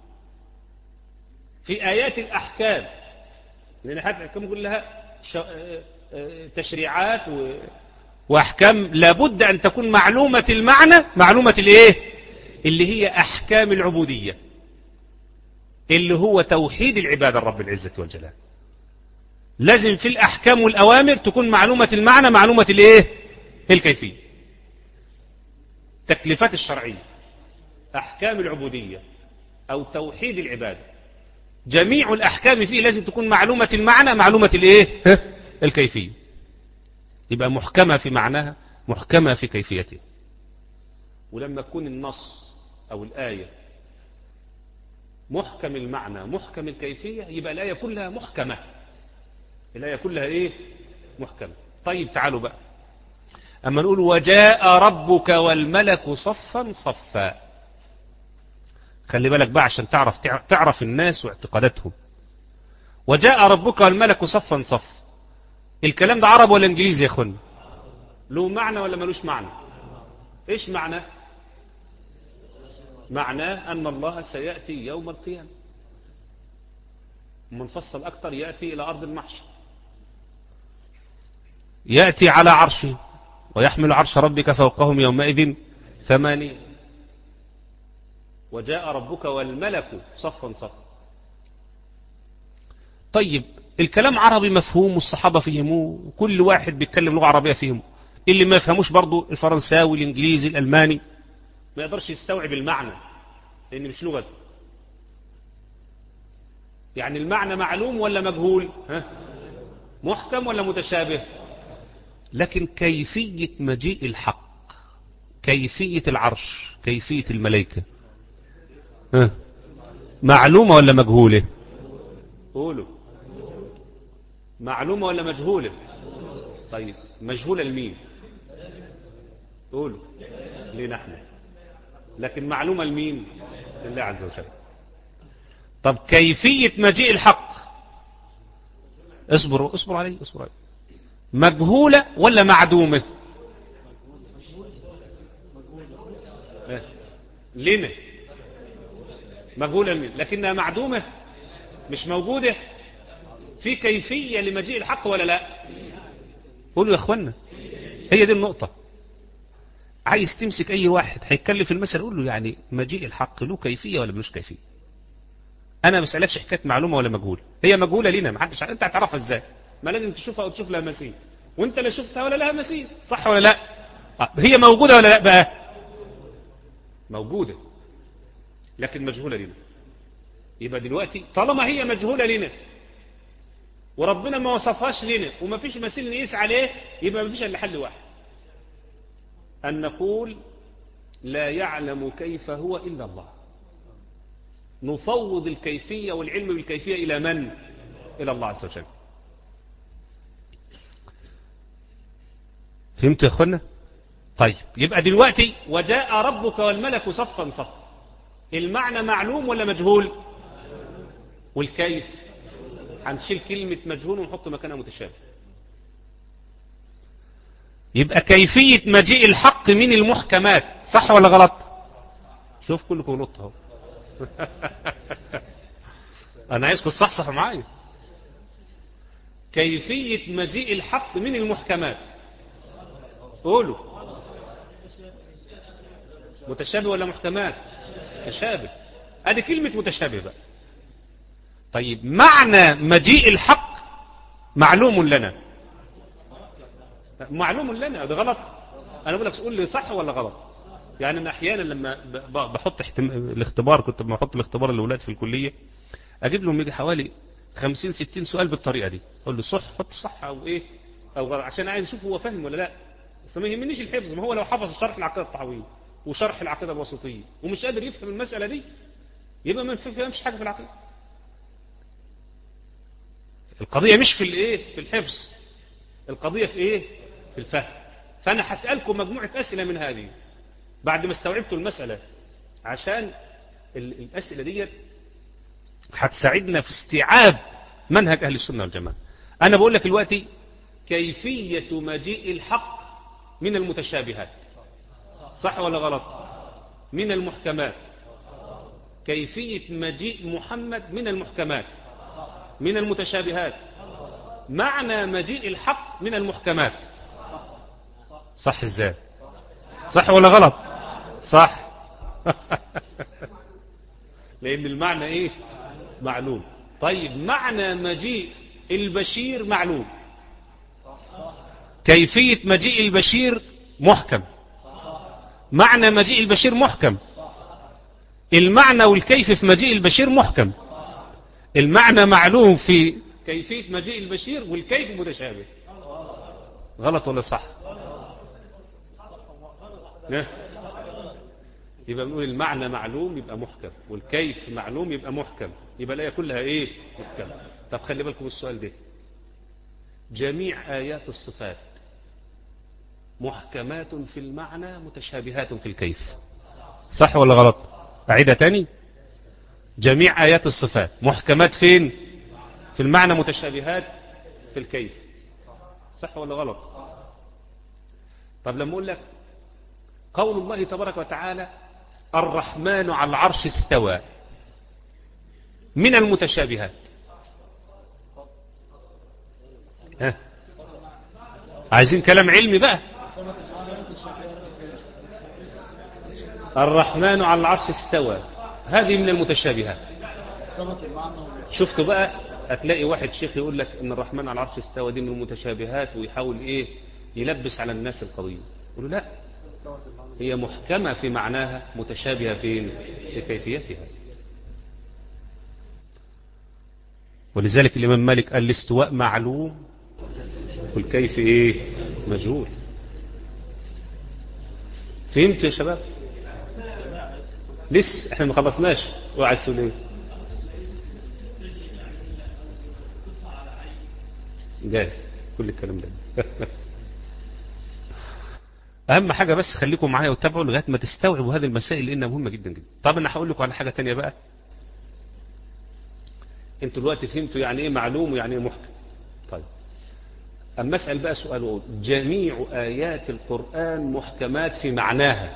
في آيات الأحكام، لأن حتى الأحكام كلها تشريعات وأحكام لابد أن تكون معلومة المعنى، معلومة الإيه؟ اللي هي أحكام العبودية، اللي هو توحيد العبادة الرب العزة والجلال. لازم في الأحكام والأوامر تكون معلومة المعنى، معلومة الإيه؟ الكيفية. تكليفات الشرعية، أحكام العبودية أو توحيد العبادة، جميع الأحكام فيه لازم تكون معلومة المعنى، معلومة الإيه؟ الكيفية. يبقى محكمة في معناها، محكمة في كيفيتها. ولما تكون النص أو الآية محكم المعنى محكم الكيفية، يبقى الآية كلها محكمة، الآية كلها إيه؟ محكمة. طيب تعالوا بقى أما نقول وجاء ربك والملك صفا صفا، خلي بالك بقى عشان تعرف تعرف الناس واعتقاداتهم. وجاء ربك والملك صفا صفا، الكلام ده عربي ولا انجليزي يا اخوان؟ له معنى ولا ملوش معنى؟ ايش معنى؟ معناه ان الله سيأتي يوم القيامة، منفصل اكتر يأتي الى ارض المحشر، يأتي على عرشه ويحمل عرش ربك فوقهم يومئذ ثمانية. وجاء ربك والملك صفا صفا. طيب الكلام عربي مفهوم والصحابة فهموه، وكل واحد بيتكلم لغة عربية فهمه. اللي ما يفهموش برضو الفرنساوي الانجليزي الالماني ما يقدرش يستوعب المعنى لان مش لغته. يعني المعنى معلوم ولا مجهول؟ ها؟ محكم ولا متشابه؟ لكن كيفية مجيء الحق كيفية العرش، كيفية الملائكة، ها معلومة ولا مجهولة؟ قولوا معلومة ولا مجهولة؟ طيب مجهولة لمين؟ قولوا لنا احنا، لكن معلومة لمين؟ لله عز وجل. طب كيفية مجيء الحق، اصبروا اصبروا عليه اصبروا عليه، مجهولة ولا معدومة؟ لنا مجهولة لمين؟ لكنها معدومة مش موجودة. في كيفية لمجيء الحق ولا لا؟ قولوا يا اخوانا، هي دي النقطة. عايز تمسك اي واحد هيتكلم في المسألة قول له يعني مجيء الحق له كيفية ولا ملوش كيفية. انا ما بسألكش حكاية معلومة ولا مجهولة، هي مجهولة لنا، ما حدش انت هتعرفها ازاي؟ ما لازم تشوفها او تشوف لها مثيل، وانت لا شفتها ولا لها مثيل، صح ولا لا؟ هي موجودة ولا لا بقى؟ موجودة لكن مجهولة لنا. يبقى دلوقتي طالما هي مجهولة لنا وربنا ما وصفهاش لنا وما فيش مثيل نقيس عليه، يبقى ما فيش الا حل واحد، أن نقول لا يعلم كيف هو إلا الله. نفوض الكيفية والعلم بالكيفية إلى من؟ إلى الله عز وجل. فهمتوا يا أخوانا؟ طيب يبقى دلوقتي وجاء ربك والملك صفا صفا، المعنى معلوم ولا مجهول؟ والكيف هنشيل كلمة مجهول ونحط مكانها متشابه. يبقى كيفية مجيء الحق من المحكمات، صح ولا غلط؟ شوف كلكم غلط اهو. انا عايزكم تصحصحوا معايا. كيفية مجيء الحق من المحكمات، قولوا متشابه ولا محكمات؟ متشابه. ادي كلمة متشابه بقى. طيب معنى مجيء الحق معلوم لنا، معلوم لنا، ده غلط. انا بقول لك قول لي صح ولا غلط. يعني انا احيانا لما بحط احتم... الاختبار، كنت بحط الاختبار للاولاد في الكليه، اجيب لهم يجي حوالي خمسين ستين سؤال بالطريقه دي، اقول له صح حط صح او ايه او غلط، عشان عايز اشوف هو فاهم ولا لا. بس ما يهمنيش الحفظ، ما هو لو حفظ شرح العقيده الطحاويه وشرح العقيده الوسطيه ومش قادر يفهم المساله دي، يبقى ما فهمش حاجه في العقيده. القضيه مش في الايه، في الحفظ، القضيه في ايه؟ في الفهم. فأنا هسألكم مجموعة أسئلة من هذه بعد ما استوعبتوا المسألة، عشان الأسئلة دي هتساعدنا في استيعاب منهج أهل السنة والجماعة. أنا بقول لك دلوقتي كيفية مجيء الحق من المتشابهات، صح ولا غلط؟ من المحكمات. كيفية مجيء محمد من المحكمات، من المتشابهات. معنى مجيء الحق من المحكمات، صح ازاي؟ صح ولا غلط؟ صح. لان المعنى ايه؟ معلوم. طيب معنى مجيء البشير معلوم، كيفية مجيء البشير محكم. معنى مجيء البشير محكم، المعنى والكيف في مجيء البشير محكم. المعنى معلوم في كيفية مجيء البشير والكيف متشابه. غلط ولا صح؟ يبقى بنقول المعنى معلوم يبقى محكم، والكيف معلوم يبقى محكم، يبقى الآية كلها ايه؟ محكم. طب خلي بالكم السؤال ده، جميع آيات الصفات محكمات في المعنى متشابهات في الكيف، صح ولا غلط؟ أعيدها تاني، جميع آيات الصفات محكمات فين؟ في المعنى متشابهات في الكيف، صح ولا غلط؟ طب لما أقول لك قول الله تبارك وتعالى الرحمن على العرش استوى، من المتشابهات، ها عايزين كلام علمي بقى. الرحمن على العرش استوى، هذه من المتشابهات. شفتوا بقى، هتلاقي واحد شيخ يقول لك ان الرحمن على العرش استوى دي من المتشابهات، ويحاول ايه يلبس على الناس القضية. يقولوا لا، هي محكمة في معناها، متشابهة فين؟ في كيفيتها. ولذلك الإمام مالك قال الاستواء معلوم والكيف ايه؟ مجهول. فهمت يا شباب؟ لسه احنا ما خلصناش. اوعى السؤال جاي كل الكلام ده. اهم حاجه بس خليكم معايا وتابعوا لغايه ما تستوعبوا هذه المسائل لانها مهمه جدا جدا. طب انا هقول لكم على حاجه تانية بقى. انتوا دلوقتي فهمتوا يعني ايه معلوم ويعني ايه محكم. طيب اما اسال بقى سؤال واقول جميع ايات القران محكمات في معناها،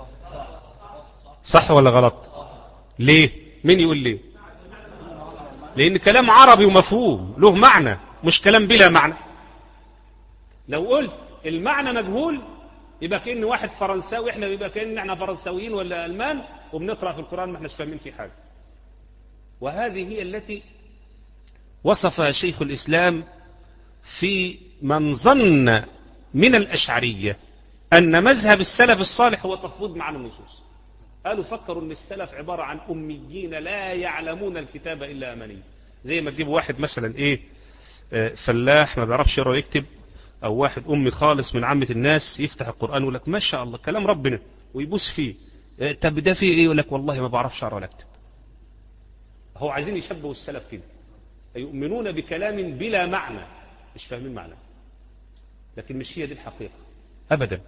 صح ولا غلط؟ ليه؟ مين يقول ليه؟ لان كلام عربي ومفهوم له معنى، مش كلام بلا معنى. لو قلت المعنى مجهول يبقى كأن واحد فرنساوي، احنا يبقى كأن احنا فرنساويين ولا ألمان وبنقرأ في القرآن ما احناش فاهمين فيه حاجة. وهذه هي التي وصفها شيخ الإسلام في من ظن من الأشعرية أن مذهب السلف الصالح هو تفويض معنى النصوص. قالوا فكروا أن السلف عبارة عن أميين لا يعلمون الكتاب إلا أماني. زي ما تجيب واحد مثلا إيه فلاح ما بيعرفش يقرأ ويكتب، أو واحد أمي خالص من عامة الناس يفتح القرآن ويقول لك ما شاء الله كلام ربنا ويبوس فيه. طب ده فيه إيه؟ يقول لك والله ما بعرفش أقرأ ولا أكتب. هو عايزين يشبهوا السلف كده، يؤمنون بكلام بلا معنى مش فاهمين معنى. لكن مش هي دي الحقيقة أبدا.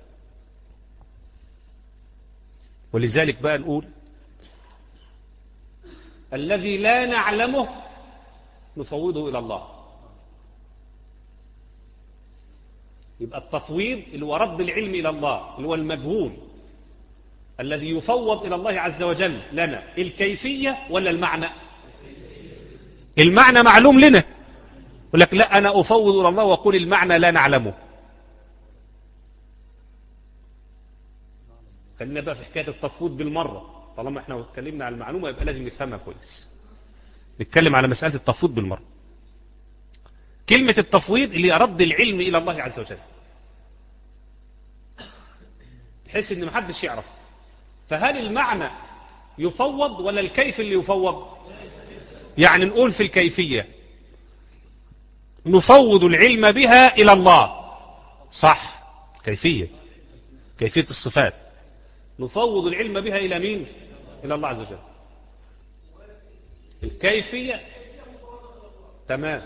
ولذلك بقى نقول الذي لا نعلمه نفوضه إلى الله. يبقى التفويض اللي هو رد العلم إلى الله، اللي هو المجهول الذي يفوض إلى الله عز وجل لنا. الكيفية ولا المعنى؟ المعنى معلوم لنا، يقول لك لا أنا أفوض إلى الله وأقول المعنى لا نعلمه. خلينا بقى في حكاية التفويض بالمرة، طالما احنا اتكلمنا على المعلومة يبقى لازم نفهمها كويس. نتكلم على مسألة التفويض بالمرة. كلمة التفويض اللي رد العلم إلى الله عز وجل، بحيث ان محدش يعرف. فهل المعنى يفوض ولا الكيف اللي يفوض؟ يعني نقول في الكيفية نفوض العلم بها إلى الله، صح؟ كيفية كيفية الصفات نفوض العلم بها إلى مين؟ إلى الله عز وجل. الكيفية تمام.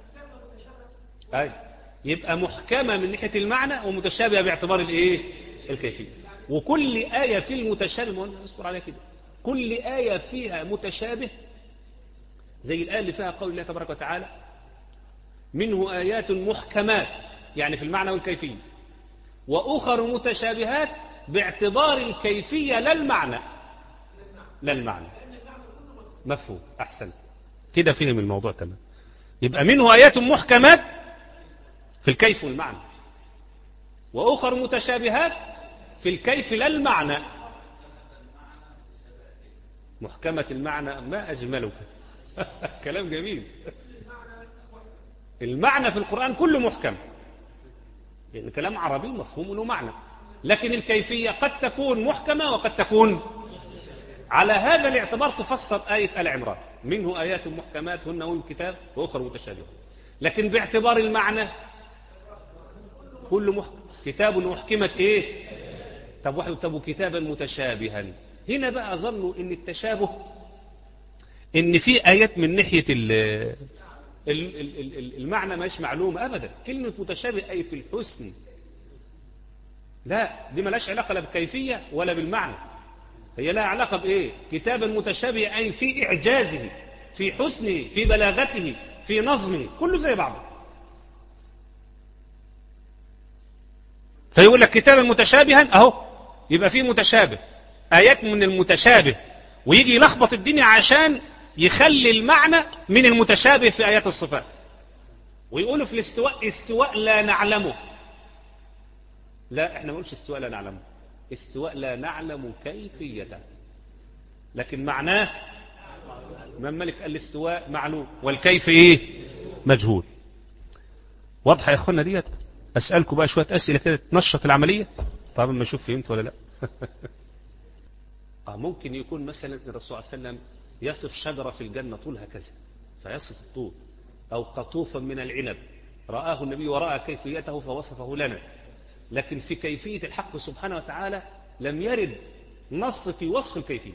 أي يبقى محكمة من ناحية المعنى ومتشابهة باعتبار الايه؟ الكيفية. وكل آية في المتشابه نذكر عليها كده، كل آية فيها متشابه زي الآية اللي فيها قول الله تبارك وتعالى منه آيات محكمات يعني في المعنى والكيفية، وأخر متشابهات باعتبار الكيفية لا المعنى. لا المعنى مفهوم. أحسن كده فهم الموضوع تمام. يبقى منه آيات محكمات في الكيف والمعنى، وأخر متشابهات في الكيف لا المعنى. محكمة المعنى ما أجمله. كلام جميل. المعنى في القرآن كله محكم، يعني كلام عربي مفهوم له معنى، لكن الكيفية قد تكون محكمة وقد تكون. على هذا الاعتبار تفسر آية آل عمران منه آيات محكمات هن أم الكتاب وأخر متشابهات. لكن باعتبار المعنى كل محكم. كتاب محكمة ايه؟ طب واحد طب كتابا متشابها. هنا بقى ظنوا ان التشابه ان في آيات من ناحية ال المعنى مش معلومة أبدا. كلمة متشابه أي في الحسن، لا دي ملاش علاقة لا بالكيفية ولا بالمعنى، هي لها علاقة بإيه؟ كتابا متشابه أي في إعجازه في حسنه في بلاغته في نظمه كله زي بعضه. فيقول لك كتابا متشابها أهو، يبقى فيه متشابه آيات من المتشابه، ويجي يلخبط الدنيا عشان يخلي المعنى من المتشابه في آيات الصفات. ويقولوا في الاستواء استواء لا نعلمه. لا احنا ما نقولش استواء لا نعلمه، استواء لا نعلم كيفيته، لكن معناه الإمام مالك قال الاستواء معلوم والكيف ايه؟ مجهول. واضحة يا اخوانا ديت؟ اسألكم بقى شوية اسئلة كده تنشط العملية. طبعا ما اشوف فهمت ولا لا. آه ممكن يكون مثلا الرسول صلى الله عليه وسلم يصف شجرة في الجنة طولها كذا فيصف الطول، أو قطوفا من العنب رآه النبي ورأى كيفيته فوصفه لنا. لكن في كيفية الحق سبحانه وتعالى لم يرد نص في وصف الكيفية.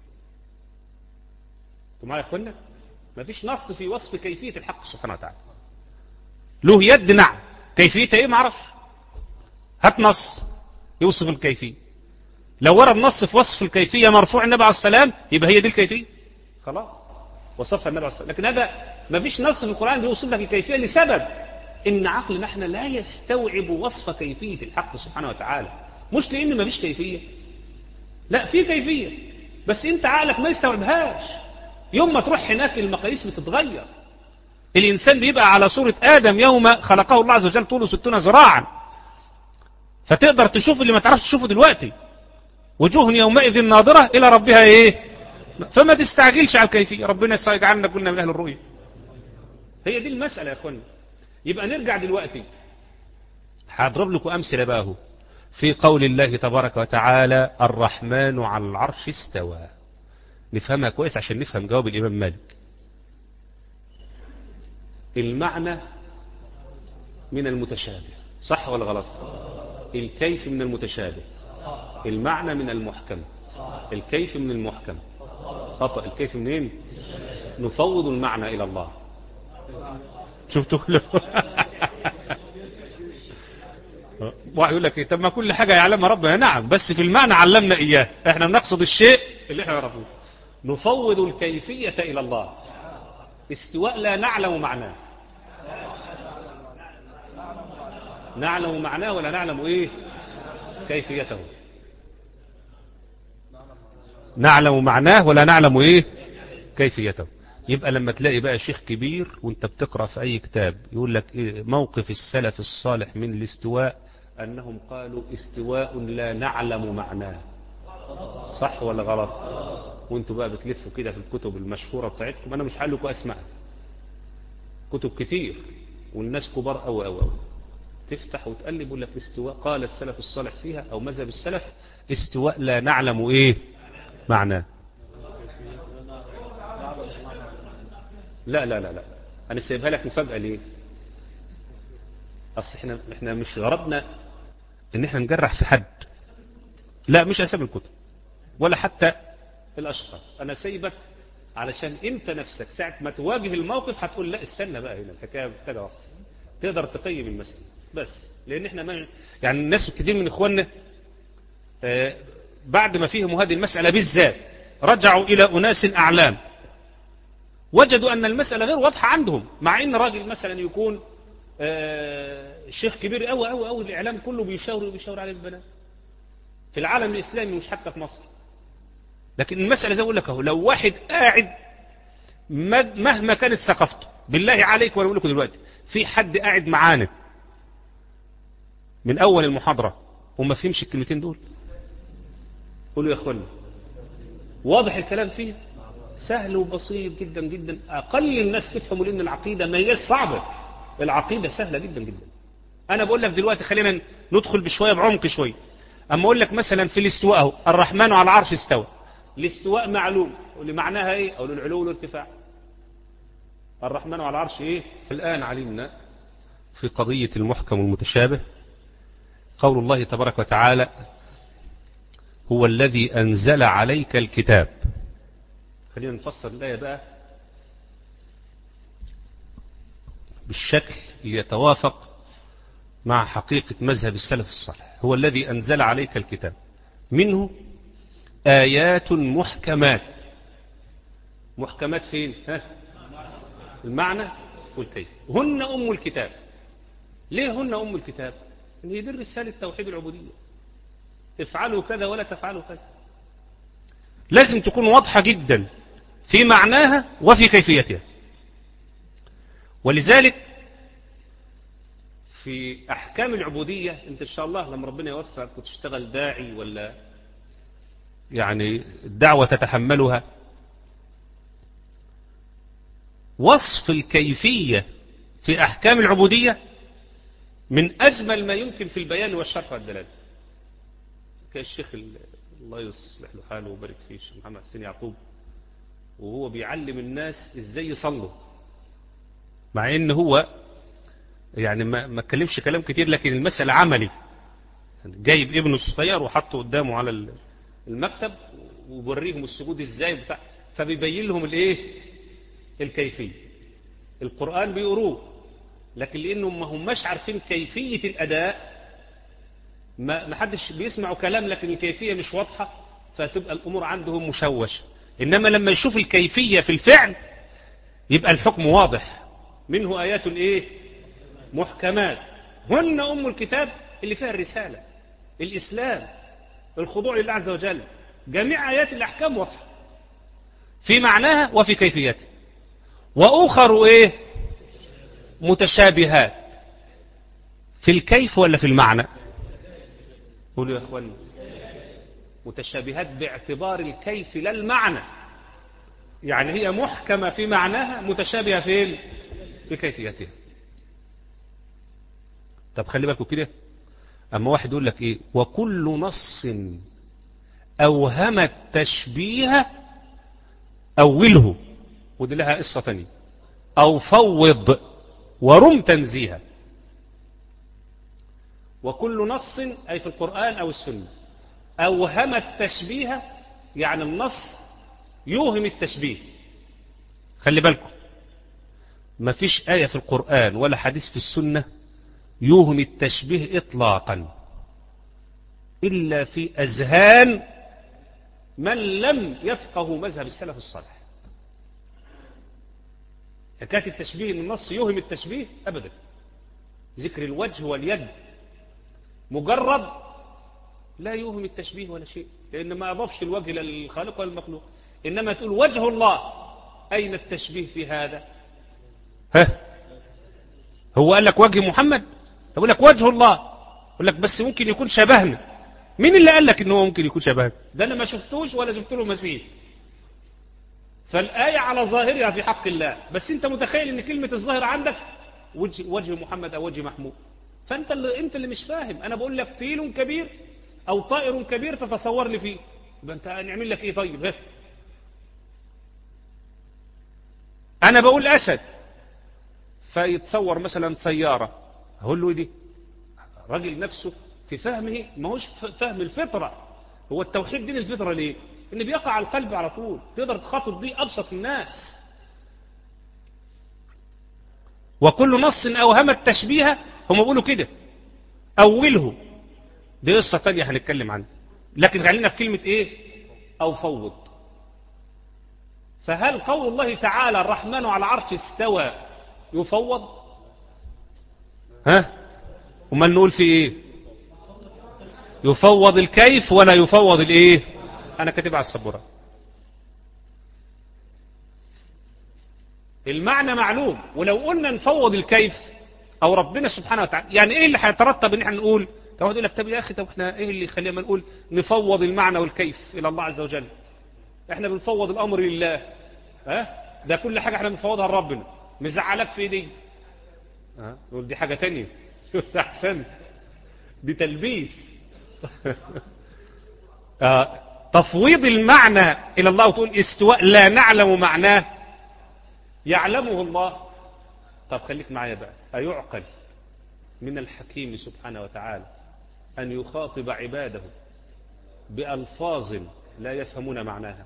انتوا معايا يا اخوانا؟ ما فيش نص في وصف كيفية الحق سبحانه وتعالى. له يد، نعم، كيفيتها ايه ما اعرفش. هات نص يوصف الكيفية. لو ورد نص في وصف الكيفية مرفوع النبي عليه السلام يبقى هي دي الكيفية، خلاص وصفها النبي عليه السلام. لكن هذا ما فيش نص في القرآن بيوصف لك الكيفية لسبب ان عقلنا احنا لا يستوعب وصف كيفية الحق سبحانه وتعالى. مش لان ما فيش كيفية، لا في كيفية، بس انت عقلك ما يستوعبهاش. يوم ما تروح هناك المقاييس بتتغير. الانسان بيبقى على صورة ادم يوم خلقه الله عز وجل طوله ستون ذراعا، فتقدر تشوف اللي ما تعرفش تشوفه دلوقتي. وجوه يومئذ ناظرة الى ربها ايه. فما تستعجلش على الكيفية، ربنا يجعلنا كلنا من اهل الرؤية. هي دي المسألة يا اخوانا. يبقى نرجع دلوقتي، هضرب لكم امثله بقى اهو في قول الله تبارك وتعالى الرحمن على العرش استوى. نفهمها كويس عشان نفهم جواب الامام مالك. المعنى من المتشابه، صح ولا غلط؟ الكيف من المتشابه، المعنى من المحكم، الكيف من المحكم. خطأ. الكيف منين؟ نفوض المعنى الى الله. شفتوا كله؟ واحد يقول لك إيه؟ طب ما كل حاجة يعلمها ربنا. نعم، بس في المعنى علمنا إياه. احنا بنقصد الشيء اللي احنا نعرفه. نفوض الكيفية إلى الله. استواء لا نعلم معناه. نعلم معناه ولا نعلم ايه كيفيته؟ نعلم معناه ولا نعلم ايه كيفيته. يبقى لما تلاقي بقى شيخ كبير وانت بتقرأ في اي كتاب يقول لك إيه موقف السلف الصالح من الاستواء، انهم قالوا استواء لا نعلم معناه. صح ولا غلط؟ وانتوا بقى بتلفوا كده في الكتب المشهورة بتاعتكم، انا مش هقول لكم اسماء، كتب كتير والناس كبار قوي قوي قوي، تفتح وتقلب يقول لك استواء قال السلف الصالح فيها او مذهب السلف استواء لا نعلم ايه معناه. لا لا لا لا، انا سايبها لك مفاجأة. ليه؟ اصل احنا احنا مش غرضنا ان احنا نجرح في حد، لا مش اسامي الكتب ولا حتى الاشخاص. انا سايبك علشان انت نفسك ساعة ما تواجه الموقف هتقول لا استنى بقى، هنا الحكاية محتاجة وقت، تقدر تقيم المسألة. بس لان احنا ما يعني الناس كتير من اخواننا آه بعد ما فهموا هذه المسألة بالذات رجعوا الى اناس اعلام، وجدوا ان المسألة غير واضحة عندهم، مع ان راجل مثلا يكون آه شيخ كبير قوي قوي قوي، الاعلام كله بيشاور وبيشاور عليه البنات في العالم الاسلامي مش حتى في مصر. لكن المسألة زي اقول لك اهو، لو واحد قاعد مهما كانت ثقافته، بالله عليك وانا بقول لكم دلوقتي في حد قاعد معانا من اول المحاضرة وما فهمش الكلمتين دول، قولوا يا اخوانا واضح الكلام فيه سهل وبسيط جدا جدا، اقل الناس تفهموا، لان العقيدة ما هي صعبة، العقيدة سهلة جدا جدا. انا بقول لك دلوقتي خلينا ندخل بشوية بعمق شوية. اما اقول لك مثلا في الاستواء اهو الرحمن على العرش استوى، الاستواء معلوم، واللي معناها ايه؟ او العلو والارتفاع. الرحمن على العرش ايه؟ الان علمنا في قضية المحكم والمتشابه قول الله تبارك وتعالى هو الذي انزل عليك الكتاب. خلينا نفسر الآية بقى بالشكل يتوافق مع حقيقة مذهب السلف الصالح. هو الذي أنزل عليك الكتاب منه آيات محكمات. محكمات فين؟ ها؟ المعنى والكيف. هن أم الكتاب. ليه هن أم الكتاب؟ إن هي دي رسالة توحيد العبودية، افعلوا كذا ولا تفعلوا كذا، لازم تكون واضحة جدا في معناها وفي كيفيتها. ولذلك في أحكام العبودية أنت إن شاء الله لما ربنا يوفقك وتشتغل داعي ولا يعني الدعوة تتحملها، وصف الكيفية في أحكام العبودية من أجمل ما يمكن في البيان والشرح والدلالة. كالشيخ الله يصلح له حاله وبارك فيه الشيخ محمد حسين يعقوب، وهو بيعلم الناس ازاي يصلوا، مع ان هو يعني ما ما اتكلمش كلام كتير، لكن المسألة عملي. جايب ابنه الصغير وحطه قدامه على المكتب وبوريهم السجود ازاي بتاع، فبيبين لهم الايه الكيفية. القرآن بيقروه، لكن لانهم ما هماش عارفين كيفية الاداء، ما ما حدش بيسمعوا كلام لكن الكيفية مش واضحة، فتبقى الامور عندهم مشوشة. انما لما يشوف الكيفية في الفعل يبقى الحكم واضح. منه ايات ايه محكمات هن ام الكتاب، اللي فيها الرسالة، الاسلام، الخضوع لله عز وجل. جميع ايات الاحكام واضحة في معناها وفي كيفيتها. واخر ايه متشابهات في الكيف ولا في المعنى؟ قولوا يا اخواني. متشابهات باعتبار الكيف لا المعنى، يعني هي محكمة في معناها، متشابهة فين؟ في كيفيتها. طب خلي بالكم كده، اما واحد يقول لك ايه وكل نص اوهم التشبيه اوله، ودي لها قصة ثانية، او فوض ورم تنزيها. وكل نص اي في القرآن او السنة اوهم التشبيه، يعني النص يوهم التشبيه. خلي بالكم، ما فيش آية في القرآن ولا حديث في السنة يوهم التشبيه إطلاقا إلا في أذهان من لم يفقه مذهب السلف الصالح. حكاية التشبيه إن النص يوهم التشبيه أبدا. ذكر الوجه واليد مجرد لا يوهم التشبيه ولا شيء، لأن ما أضافش الوجه للخالق والمخلوق. إنما تقول وجه الله، أين التشبيه في هذا؟ ها، هو قال لك وجه محمد؟ يقول لك وجه الله، يقول لك بس ممكن يكون شبهنا. مين اللي قال لك إنه ممكن يكون شبهنا؟ ده أنا ما شفتوش ولا شفت له مثيل. فالآية على ظاهرها في حق الله، بس أنت متخيل إن كلمة الظاهر عندك وجه, وجه محمد أو وجه محمود. فأنت اللي أنت اللي مش فاهم. أنا بقول لك فيل كبير أو طائر كبير تتصور لي فيه، يبقى أنت نعمل لك إيه طيب؟ ها؟ أنا بقول أسد فيتصور مثلا سيارة، هقول له دي راجل نفسه في فهمه ما هوش فهم الفطرة. هو التوحيد دين الفطرة ليه؟ إن بيقع على القلب على طول، تقدر تخاطب بيه أبسط الناس. وكل نص أوهم التشبيه، هم بيقولوا كده أوله، دي قصة ثانية هنتكلم عنها، لكن خلينا في كلمة إيه؟ أو فوض. فهل قول الله تعالى الرحمن على العرش استوى يفوض؟ ها؟ وما نقول في إيه؟ يفوض الكيف ولا يفوض الإيه؟ أنا كاتب على السبورة. المعنى معلوم، ولو قلنا نفوض الكيف أو ربنا سبحانه وتعالى، يعني إيه اللي هيترتب إن احنا نقول؟ طب يقول لك طب يا أخي، طب احنا إيه اللي يخلينا نقول نفوض المعنى والكيف إلى الله عز وجل؟ احنا بنفوض الأمر لله. ها؟ ده كل حاجة احنا بنفوضها لربنا، مزعلك في دي؟ ها؟ نقول دي حاجة تانية. شوف أحسن، دي تلبيس. آه. تفويض المعنى إلى الله وتقول استواء لا نعلم معناه، يعلمه الله. طب خليك معايا بقى، أيعقل من الحكيم سبحانه وتعالى أن يخاطب عباده بألفاظ لا يفهمون معناها؟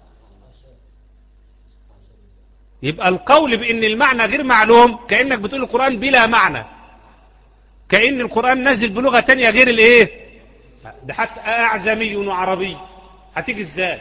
يبقى القول بأن المعنى غير معلوم كأنك بتقول القرآن بلا معنى، كأن القرآن نزل بلغة تانية غير الايه ده، حتى أعجمي وعربي. هتيجي ازاي؟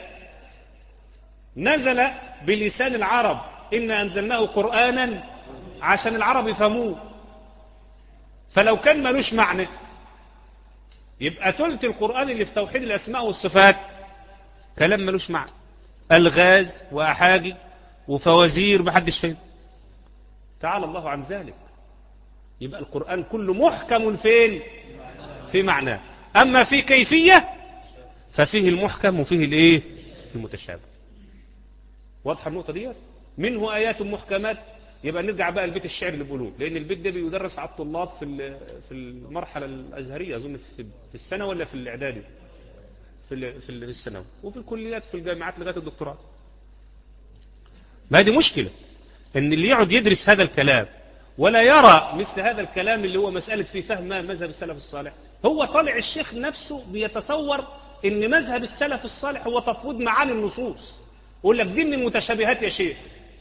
نزل بلسان العرب، إنا أنزلناه قرآنا عشان العرب يفهموه. فلو كان ملوش معنى يبقى تلت القرآن اللي في توحيد الأسماء والصفات كلام ملوش معنى، ألغاز وأحاجي وفوازير محدش فهم. تعالى الله عن ذلك. يبقى القرآن كله محكم فين؟ في معناه. أما في كيفية ففيه المحكم وفيه الايه المتشابه. واضحة النقطة دي؟ منه آيات محكمات. يبقى نرجع بقى لبيت الشعر اللي بيقولوه، لأن البيت ده بيدرس على الطلاب في في المرحلة الأزهرية، أظن في السنة ولا في الإعدادي، في في الثانوي، وفي الكليات في الجامعات لغاية الدكتوراه. ما دي مشكلة، إن اللي يقعد يدرس هذا الكلام ولا يرى مثل هذا الكلام اللي هو مسألة في فهم مذهب السلف الصالح. هو طالع الشيخ نفسه بيتصور ان مذهب السلف الصالح هو تفويض معاني النصوص، يقول لك دي من المتشابهات يا شيخ.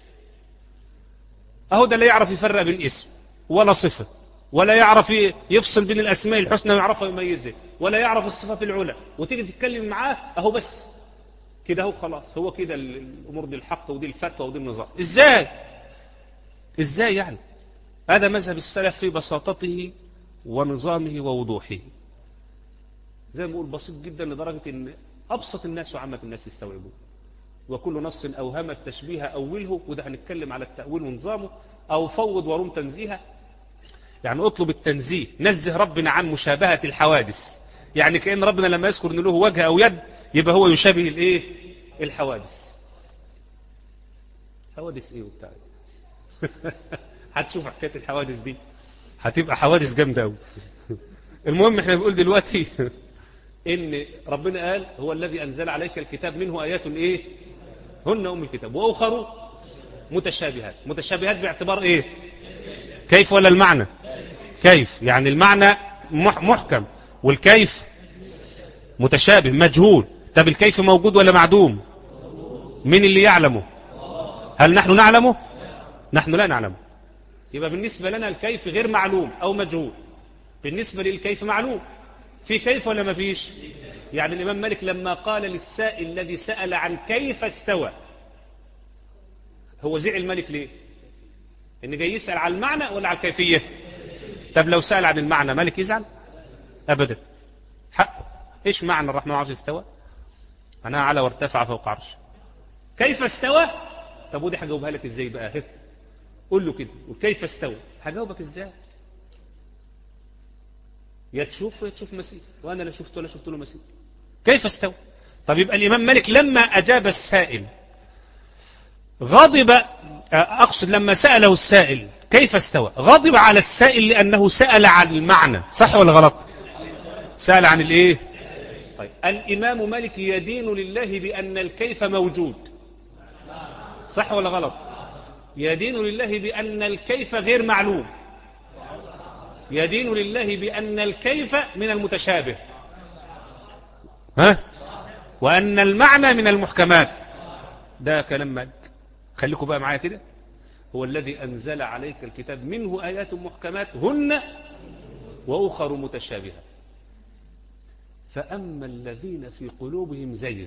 اهو ده لا يعرف يفرق بين اسم ولا صفة، ولا يعرف يفصل بين الاسماء الحسنى ويعرفها ويميزها، ولا يعرف الصفات العلى، وتيجي تتكلم معاه اهو بس كده اهو خلاص، هو كده الامور دي الحق ودي الفتوى ودي النظام. ازاي ازاي يعني؟ هذا مذهب السلف في بساطته ونظامه ووضوحه، زي ما بقول بسيط جدا لدرجة ان ابسط الناس وعامة الناس يستوعبوه. وكل نص اوهم التشبيه اوله، وده هنتكلم على التأويل ونظامه. او فوض وروم تنزيها، يعني اطلب التنزيه، نزه ربنا عن مشابهة الحوادث. يعني كأن ربنا لما يذكر ان له وجه او يد يبقى هو يشابه الايه؟ الحوادث. حوادث ايه وبتاع هتشوف حكاية الحوادث دي هتبقى حوادث جامدة قوي. المهم احنا بنقول دلوقتي ان ربنا قال هو الذي انزل عليك الكتاب منه ايات ايه؟ هن ام الكتاب واخر متشابهات. متشابهات باعتبار ايه؟ كيف ولا المعنى؟ كيف يعني المعنى محكم والكيف متشابه مجهول. طب الكيف موجود ولا معدوم؟ مين اللي يعلمه؟ هل نحن نعلمه؟ نحن لا نعلمه. يبقى بالنسبة لنا الكيف غير معلوم او مجهول. بالنسبة للكيف معلوم. في كيف ولا ما فيش؟ يعني الامام مالك لما قال للسائل الذي سأل عن كيف استوى، هو زعل مالك ليه؟ ان جاي يسأل عن المعنى ولا عن الكيفية؟ طب لو سأل عن المعنى مالك يزعل؟ ابدا، حق. ايش معنى الرحمن عرش استوى؟ انا على وارتفع فوق عرش. كيف استوى؟ طب ودي هجاوبها لك ازاي بقى؟ قول له كده وكيف استوى، هجاوبك ازاي؟ يا تشوف يا تشوف مسيح، وانا لا شفت ولا شفت له مسيح. كيف استوى؟ طب يبقى الامام مالك لما اجاب السائل غضب، اقصد لما سأله السائل كيف استوى غضب على السائل لانه سأل عن المعنى، صح ولا غلط؟ سأل عن الايه؟ طيب الامام مالك يدين لله بان الكيف موجود، صح ولا غلط؟ يدين لله بان الكيف غير معلوم، يدين لله بان الكيف من المتشابه، ها؟ وان المعنى من المحكمات. ده كلام مالك. خليكم بقى معايا كده. هو الذي انزل عليك الكتاب منه ايات محكمات هن واخر متشابهات، فاما الذين في قلوبهم زيغ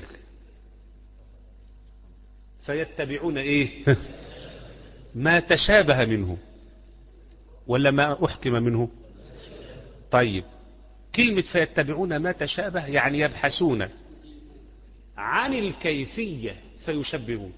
فيتبعون ايه؟ ما تشابه منه ولا ما احكم منه؟ طيب كلمة فيتبعون ما تشابه يعني يبحثون عن الكيفية فيشبهون.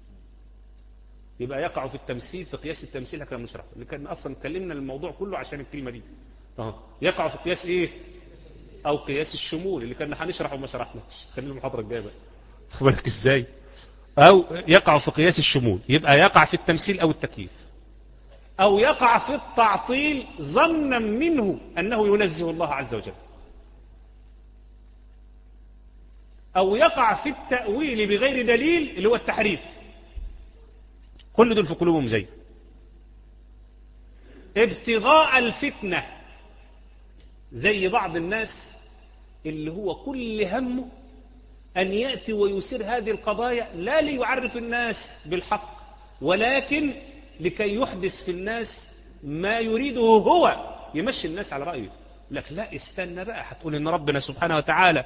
يبقى يقع في التمثيل، في قياس التمثيل هكذا نشرح، اللي كان اصلا اتكلمنا الموضوع كله عشان الكلمة دي. اه يقع في قياس ايه؟ او قياس الشمول اللي كنا هنشرحه وما شرحناش، خلينا المحاضرة الجاية بقى. خد بالك ازاي؟ او يقع في قياس الشمول، يبقى يقع في التمثيل او التكييف، او يقع في التعطيل ظنا منه انه ينزه الله عز وجل، او يقع في التأويل بغير دليل اللي هو التحريف. كل دول في قلوبهم زي ابتغاء الفتنة، زي بعض الناس اللي هو كل همه أن يأتي ويسير هذه القضايا لا ليعرف الناس بالحق، ولكن لكي يحدث في الناس ما يريده هو، يمشي الناس على رأيه. لك لا استنى بقى، هتقول إن ربنا سبحانه وتعالى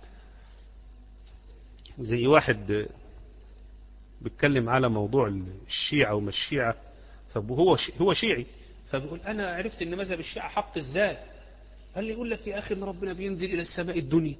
زي واحد بيتكلم على موضوع الشيعة وما الشيعة، فهو هو شيعي، فبيقول أنا عرفت إن مذهب الشيعة حق إزاي؟ قال لي يقول لك يا أخي إن ربنا بينزل إلى السماء الدنيا.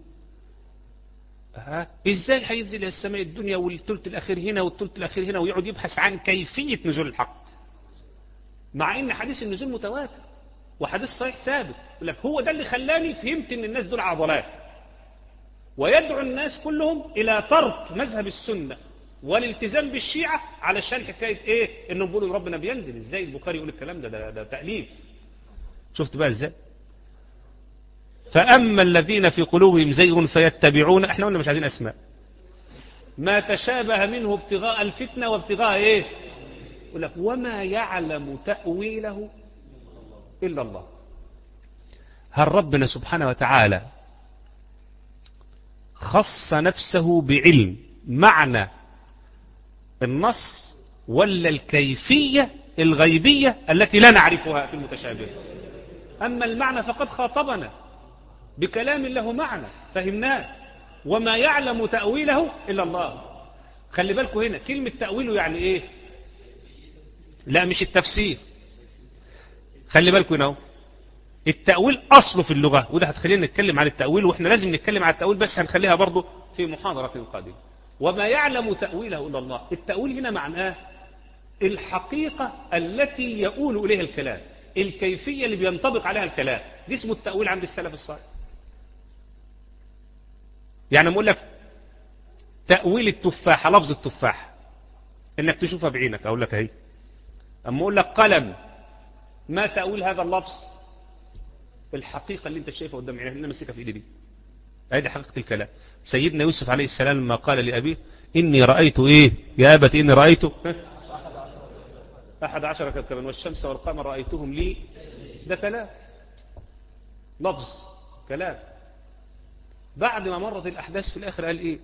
ها ازاي هينزل الى السماء الدنيا والثلث الاخير هنا والثلث الاخير هنا، ويقعد يبحث عن كيفية نزول الحق، مع ان حديث النزول متواتر وحديث صحيح ثابت. يقول لك هو ده اللي خلاني فهمت ان الناس دول عضلات، ويدعو الناس كلهم الى ترك مذهب السنة والالتزام بالشيعة علشان حكاية ايه؟ انهم بيقولوا ربنا بينزل. ازاي البخاري يقول الكلام ده؟ ده, ده تأليف. شفت بقى ازاي؟ فأما الذين في قلوبهم زيغ فيتبعون، احنا قلنا مش عايزين اسماء، ما تشابه منه ابتغاء الفتنة وابتغاء ايه؟ يقول لك وما يعلم تأويله إلا الله. هل ربنا سبحانه وتعالى خص نفسه بعلم معنى النص ولا الكيفية الغيبية التي لا نعرفها في المتشابه؟ أما المعنى فقد خاطبنا بكلام له معنى فهمناه. وما يعلم تأويله إلا الله. خلي بالكم هنا كلمة تأويله يعني إيه؟ لا مش التفسير. خلي بالكم هنا التأويل أصله في اللغة، وده هتخلينا نتكلم عن التأويل، وإحنا لازم نتكلم عن التأويل بس هنخليها برضه في محاضرة قادمة. وما يعلم تأويله إلا الله. التأويل هنا معناه الحقيقة التي يؤول إليها الكلام، الكيفية اللي بينطبق عليها الكلام، دي اسمه التأويل عند السلف الصالح. يعني أقول لك تأويل التفاحة، لفظ التفاحة إنك تشوفها بعينك، أقول لك هي. أما أقول لك قلم، ما تأويل هذا اللفظ؟ الحقيقة اللي أنت شايفها قدام عينك، أنا ماسكها في إيدي دي، هذه حقيقة الكلام. سيدنا يوسف عليه السلام لما قال لأبيه إني رأيت إيه يا أبت إني رأيت أحد عشر كوكبا والشمس والقمر رأيتهم لي، ده كلام، لفظ كلام. بعد ما مرت الأحداث في الآخر قال إيه؟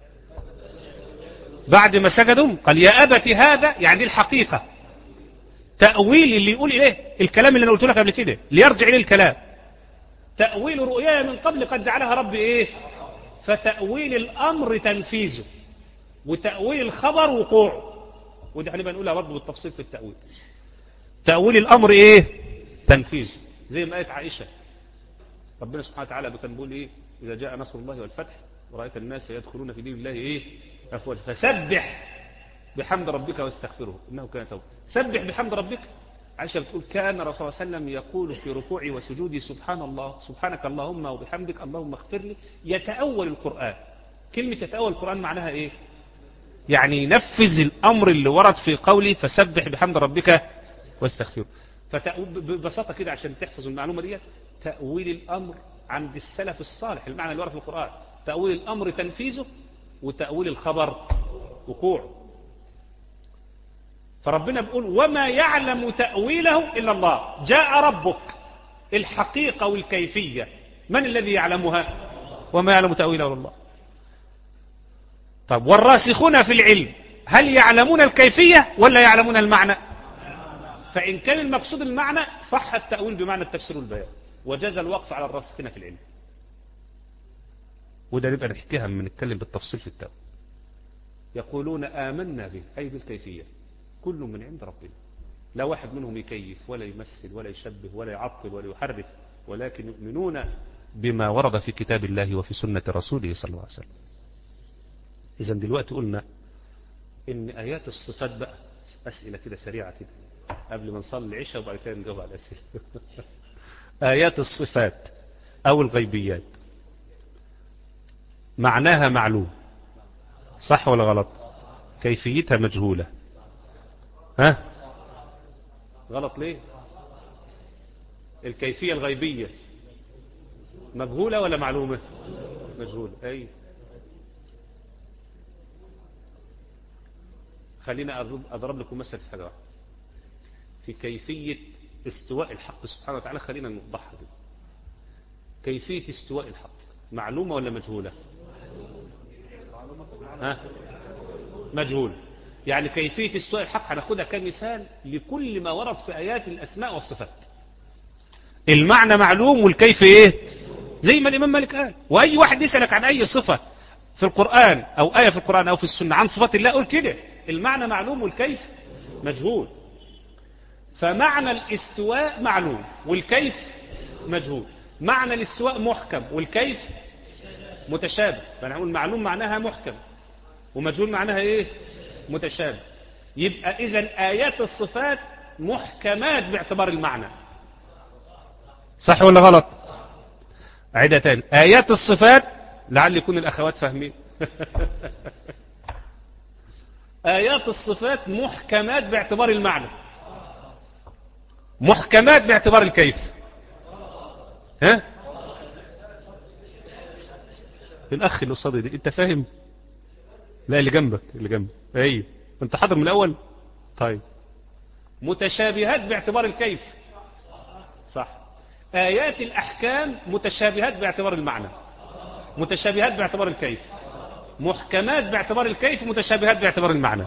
بعد ما سجدوا قال يا أبت هذا، يعني دي الحقيقة، تأويل اللي يقول إليه الكلام اللي أنا قلت لك قبل كده ليرجع إليه الكلام. تأويل رؤياي من قبل قد جعلها ربي إيه؟ فتأويل الأمر تنفيذه، وتأويل الخبر وقوعه، ودي هنبقى نقولها برضه بالتفصيل في التأويل. تأويل الأمر إيه؟ تنفيذه، زي ما قالت عائشة ربنا سبحانه وتعالى كان بيقول إيه؟ إذا جاء نصر الله والفتح ورأيت الناس يدخلون في دين الله إيه؟ أفواجا فسبح بحمد ربك واستغفره إنه كان توابا. سبح بحمد ربك. عائشة بتقول كان الرسول صلى الله عليه وسلم يقول في ركوعي وسجودي سبحان الله سبحانك اللهم وبحمدك اللهم اغفر لي. يتأول القرآن. كلمة يتأول القرآن معناها إيه؟ يعني ينفذ الأمر اللي ورد في قولي فسبح بحمد ربك واستغفره. فببساطة كده عشان تحفظوا المعلومة دي، تأويل الأمر عند السلف الصالح المعنى اللي ورد في القرآن، تأويل الأمر تنفيذه، وتأويل الخبر وقوعه. فربنا بيقول وما يعلم تأويله إلا الله. جاء ربك، الحقيقة والكيفية من الذي يعلمها؟ وما يعلم تأويله إلا الله. طب والراسخون في العلم هل يعلمون الكيفية ولا يعلمون المعنى؟ فإن كان المقصود المعنى صح التأويل بمعنى التفسير والبيان، وجاز الوقف على الراسخين في العلم. وده نبقى نحكيها من نتكلم بالتفصيل في التأويل. يقولون آمنا به أي بالكيفية كل من عند ربنا، لا واحد منهم يكيف ولا يمثل ولا يشبه ولا يعطل ولا يحرف، ولكن يؤمنون بما ورد في كتاب الله وفي سنة رسوله صلى الله عليه وسلم. إذن دلوقتي قلنا إن آيات الصفات بقى أسئلة كده سريعة كده قبل ما نصلي العشاء وبعد كده نجاوب على الأسئلة. آيات الصفات أو الغيبيات معناها معلوم، صح ولا غلط؟ كيفيتها مجهولة. ها؟ غلط ليه؟ الكيفية الغيبية مجهولة ولا معلومة؟ مجهولة. أي خلينا أضرب لكم مثل في حاجة واحدة في كيفية استواء الحق سبحانه وتعالى. خلينا نوضحها دي. كيفية استواء الحق معلومة ولا مجهولة؟ ها؟ مجهول. يعني كيفية استواء الحق هناخدها كمثال لكل ما ورد في آيات الأسماء والصفات. المعنى معلوم والكيف إيه؟ زي ما الإمام مالك قال. وأي واحد يسألك عن أي صفة في القرآن أو آية في القرآن أو في السنة عن صفات الله قول كده، المعنى معلوم والكيف مجهول. فمعنى الاستواء معلوم والكيف مجهول. معنى الاستواء محكم والكيف متشابه. فنقول معلوم معناها محكم ومجهول معناها ايه؟ متشابه. يبقى اذا آيات الصفات محكمات باعتبار المعنى، صح ولا غلط؟ أعيدها تاني. آيات الصفات لعل يكون الأخوات فاهمين. آيات الصفات محكمات باعتبار المعنى، محكمات باعتبار الكيف. ها؟ الأخ اللي قصادي دي أنت فاهم؟ لا اللي جنبك اللي جنبك. أيوه أنت حاضر من الأول؟ طيب متشابهات باعتبار الكيف. صح. آيات الأحكام متشابهات باعتبار المعنى، متشابهات باعتبار الكيف. محكمات باعتبار الكيف، متشابهات باعتبار المعنى.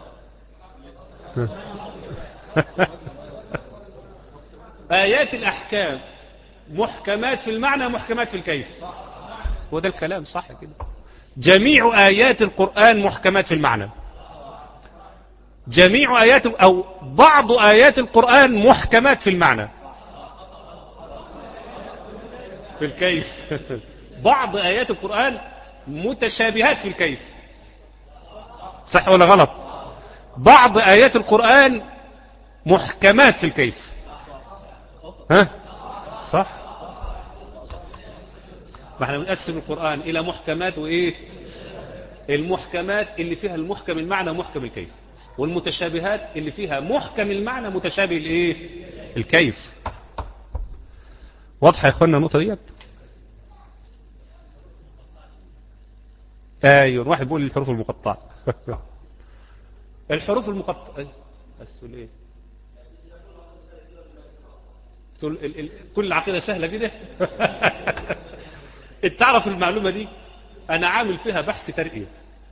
آيات الأحكام محكمات في المعنى، محكمات في الكيف. وده الكلام صح كده. جميع آيات القرآن محكمات في المعنى، جميع آيات أو بعض آيات القرآن محكمات في المعنى، في الكيف. بعض آيات القرآن متشابهات في الكيف. صح ولا غلط؟ بعض آيات القرآن محكمات في الكيف. ها صح. ما احنا بنقسم القرآن إلى محكمات وإيه. المحكمات اللي فيها المحكم المعنى محكم الكيف، والمتشابهات اللي فيها محكم المعنى متشابه الإيه الكيف. واضحة يا اخوانا النقطة ديت؟ ايوه. واحد بيقول لي الحروف المقطعة. الحروف المقطعة بس تقول ايه؟ تقول ال... ال... كل العقيدة سهلة كده. انت تعرف المعلومة دي انا عامل فيها بحث ترقية.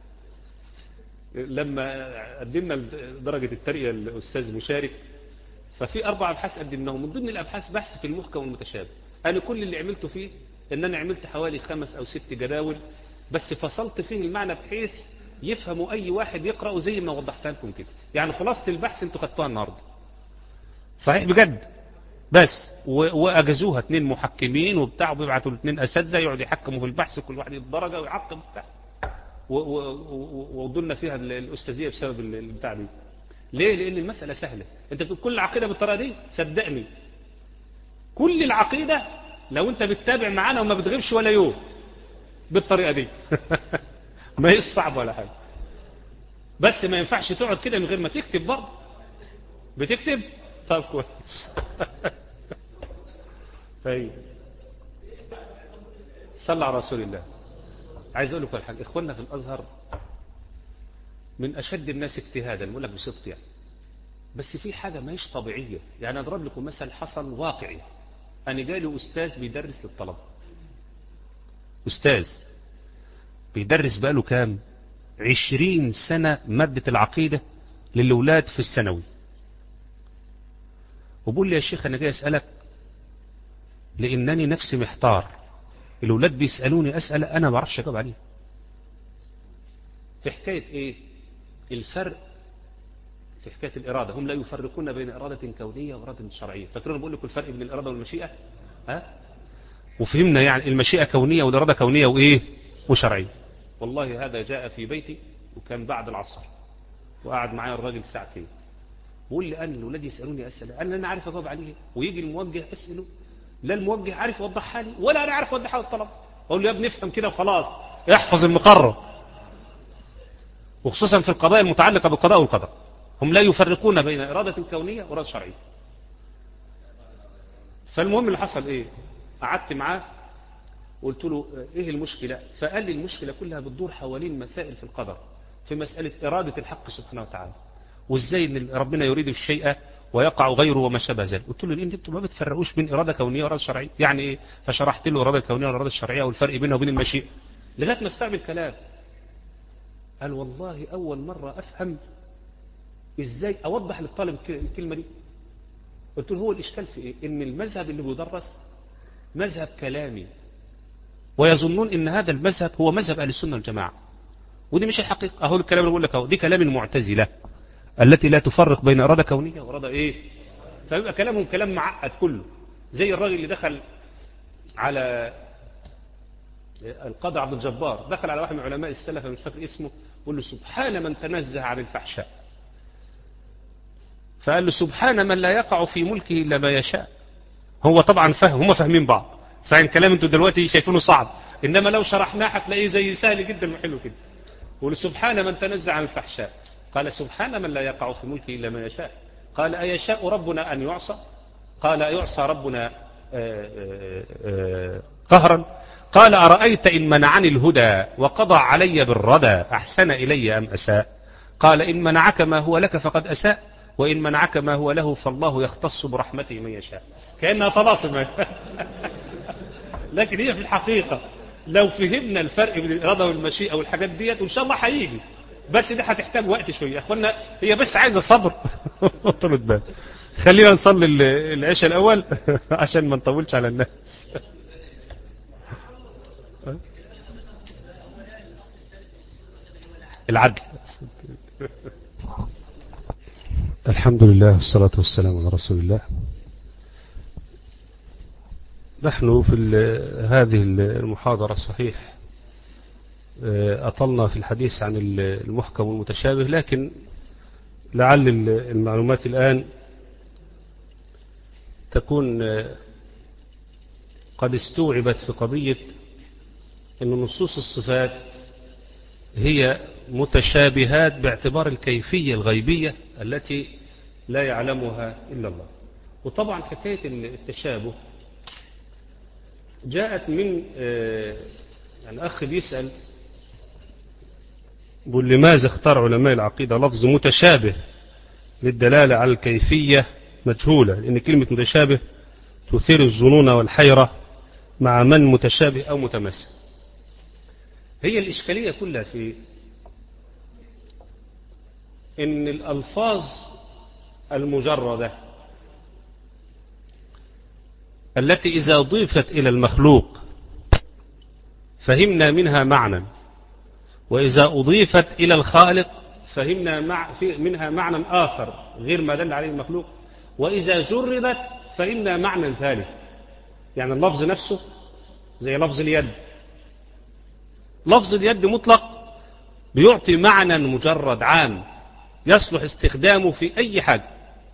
لما قدمنا درجة الترقية الاستاذ مشارك، ففي اربع ابحاث قدمناهم، من ضمن الابحاث بحث في المحكم والمتشابه. انا كل اللي عملته فيه ان انا عملت حوالي خمس او ست جداول، بس فصلت فيه المعنى بحيث يفهموا اي واحد يقرأه زي ما وضحتها لكم كده. يعني خلاصة البحث انتوا خدتوها النهارده صحيح بجد. بس واجازوها اثنين محكمين وبتاع، وبيبعتوا الاثنين اساتذه يقعدوا يحكموا في البحث، كل واحد يدرجه ويعقب بتاع، وودولنا فيها الاستاذيه بسبب البتاع دي. ليه؟ لان المساله سهله. انت بتقول كل العقيده بالطريقه دي، صدقني كل العقيده لو انت بتتابع معانا وما بتغيبش ولا يوم بالطريقه دي. ما هي صعب ولا حاجه، بس ما ينفعش تقعد كده من غير ما تكتب برضه. بتكتب؟ طب كويس. طيب صلى على رسول الله. عايز اقول لكم الحاجه، اخواننا في الازهر من اشد الناس اجتهادا، بقول لك بصدق يعني، بس في حاجه ما هيش طبيعيه. يعني اضرب لكم مثل حصل واقعي. انا جالي استاذ بيدرس للطلبه، استاذ بيدرس بقاله كام عشرين سنه ماده العقيده للاولاد في الثانوي، وبقول لي يا شيخ انا جاي اسالك لانني نفسي محتار، الاولاد بيسالوني اسئله انا ما اعرفش اجاوب عليها. في حكايه ايه؟ الفرق في حكايه الاراده. هم لا يفرقون بين اراده كونيه واراده شرعيه. فاكرين بقول لكم الفرق بين الاراده والمشيئه؟ ها؟ وفهمنا يعني المشيئه كونيه والاراده كونيه وايه وشرعيه. والله هذا جاء في بيتي وكان بعد العصر، وقعد معايا الراجل ساعتين، بقول لي انا الاولاد يسالوني اسئله انا انا عارف اجاوب عليها، ويجي الموجه اساله لا الموجه عارف يوضحها لي ولا انا عارف اوضحها للطلبه. اقول له يا ابني افهم كده وخلاص، احفظ المقرر، وخصوصا في القضايا المتعلقه بالقضاء والقدر. هم لا يفرقون بين اراده كونيه واراده شرعيه. فالمهم اللي حصل ايه؟ قعدت معاه وقلت له ايه المشكله؟ فقال لي المشكله كلها بتدور حوالين مسائل في القدر، في مساله اراده الحق سبحانه وتعالى، وازاي ان ربنا يريد الشيء ويقع غيره وما شابه ذلك. قلت له ان انتوا ما بتفرقوش بين اراده كونيه واراده شرعيه. يعني ايه؟ فشرحت له الاراده الكونيه والاراده الشرعيه والفرق بينها وبين المشيئه لغايه ما استوعب الكلام. قال والله اول مره افهم ازاي اوضح للطالب الكلمه دي. قلت له هو الاشكال في ايه؟ ان المذهب اللي بيدرس مذهب كلامي، ويظنون ان هذا المذهب هو مذهب اهل السنه والجماعه، ودي مش الحقيقه. اهو الكلام اللي بقول لك اهو دي كلام المعتزله التي لا تفرق بين اراده كونيه واراده ايه. فيبقى كلامهم كلام معقد كله، زي الراجل اللي دخل على القاضي عبد الجبار، دخل على واحد من علماء السلف مش فاكر اسمه، وقال له سبحان من تنزه عن الفحشاء. فقال له سبحان من لا يقع في ملكه الا ما يشاء. هو طبعا فهم، هم فاهمين بعض صحيح. الكلام انتوا دلوقتي شايفينه صعب، انما لو شرحناه هتلاقيه زي سهل جدا وحلو كده. وقال سبحان من تنزه عن الفحشاء. قال سبحان من لا يقع في ملكه إلا ما يشاء. قال أيشاء ربنا أن يعصى؟ قال أيعصى ربنا قهرا؟ قال أرأيت إن منعني الهدى وقضى علي بالردى أحسن إلي أم أساء؟ قال إن منعك ما هو لك فقد أساء، وإن منعك ما هو له فالله يختص برحمته من يشاء. كأنها طلاسم. لكن هي في الحقيقة لو فهمنا الفرق بين الإرادة والمشيئة والحاجات ديت وإن شاء الله هيجي، بس دي هتحتاج وقت شوية يا أخوانا، هي بس عايزة صبر. طولت بال. خلينا نصلي العشاء الأول عشان ما نطولش على الناس. العدل. الحمد لله والصلاة والسلام على رسول الله. نحن في هذه المحاضرة صحيح أطلنا في الحديث عن المحكم والمتشابه، لكن لعل المعلومات الآن تكون قد استوعبت في قضية أن نصوص الصفات هي متشابهات باعتبار الكيفية الغيبية التي لا يعلمها إلا الله. وطبعا حكاية التشابه جاءت من يعني أخ بيسأل بيقول لماذا اختار علماء العقيدة لفظ متشابه للدلالة على الكيفية مجهولة، لأن كلمة متشابه تثير الظنون والحيرة مع من متشابه أو متماثل. هي الإشكالية كلها في إن الألفاظ المجردة التي إذا ضيفت إلى المخلوق فهمنا منها معنى، وإذا أضيفت إلى الخالق فهمنا مع منها معنى آخر غير ما دل عليه المخلوق، وإذا جردت فهمنا معنى ثالث. يعني اللفظ نفسه زي لفظ اليد، لفظ اليد مطلق بيعطي معنى مجرد عام يصلح استخدامه في أي حاجة.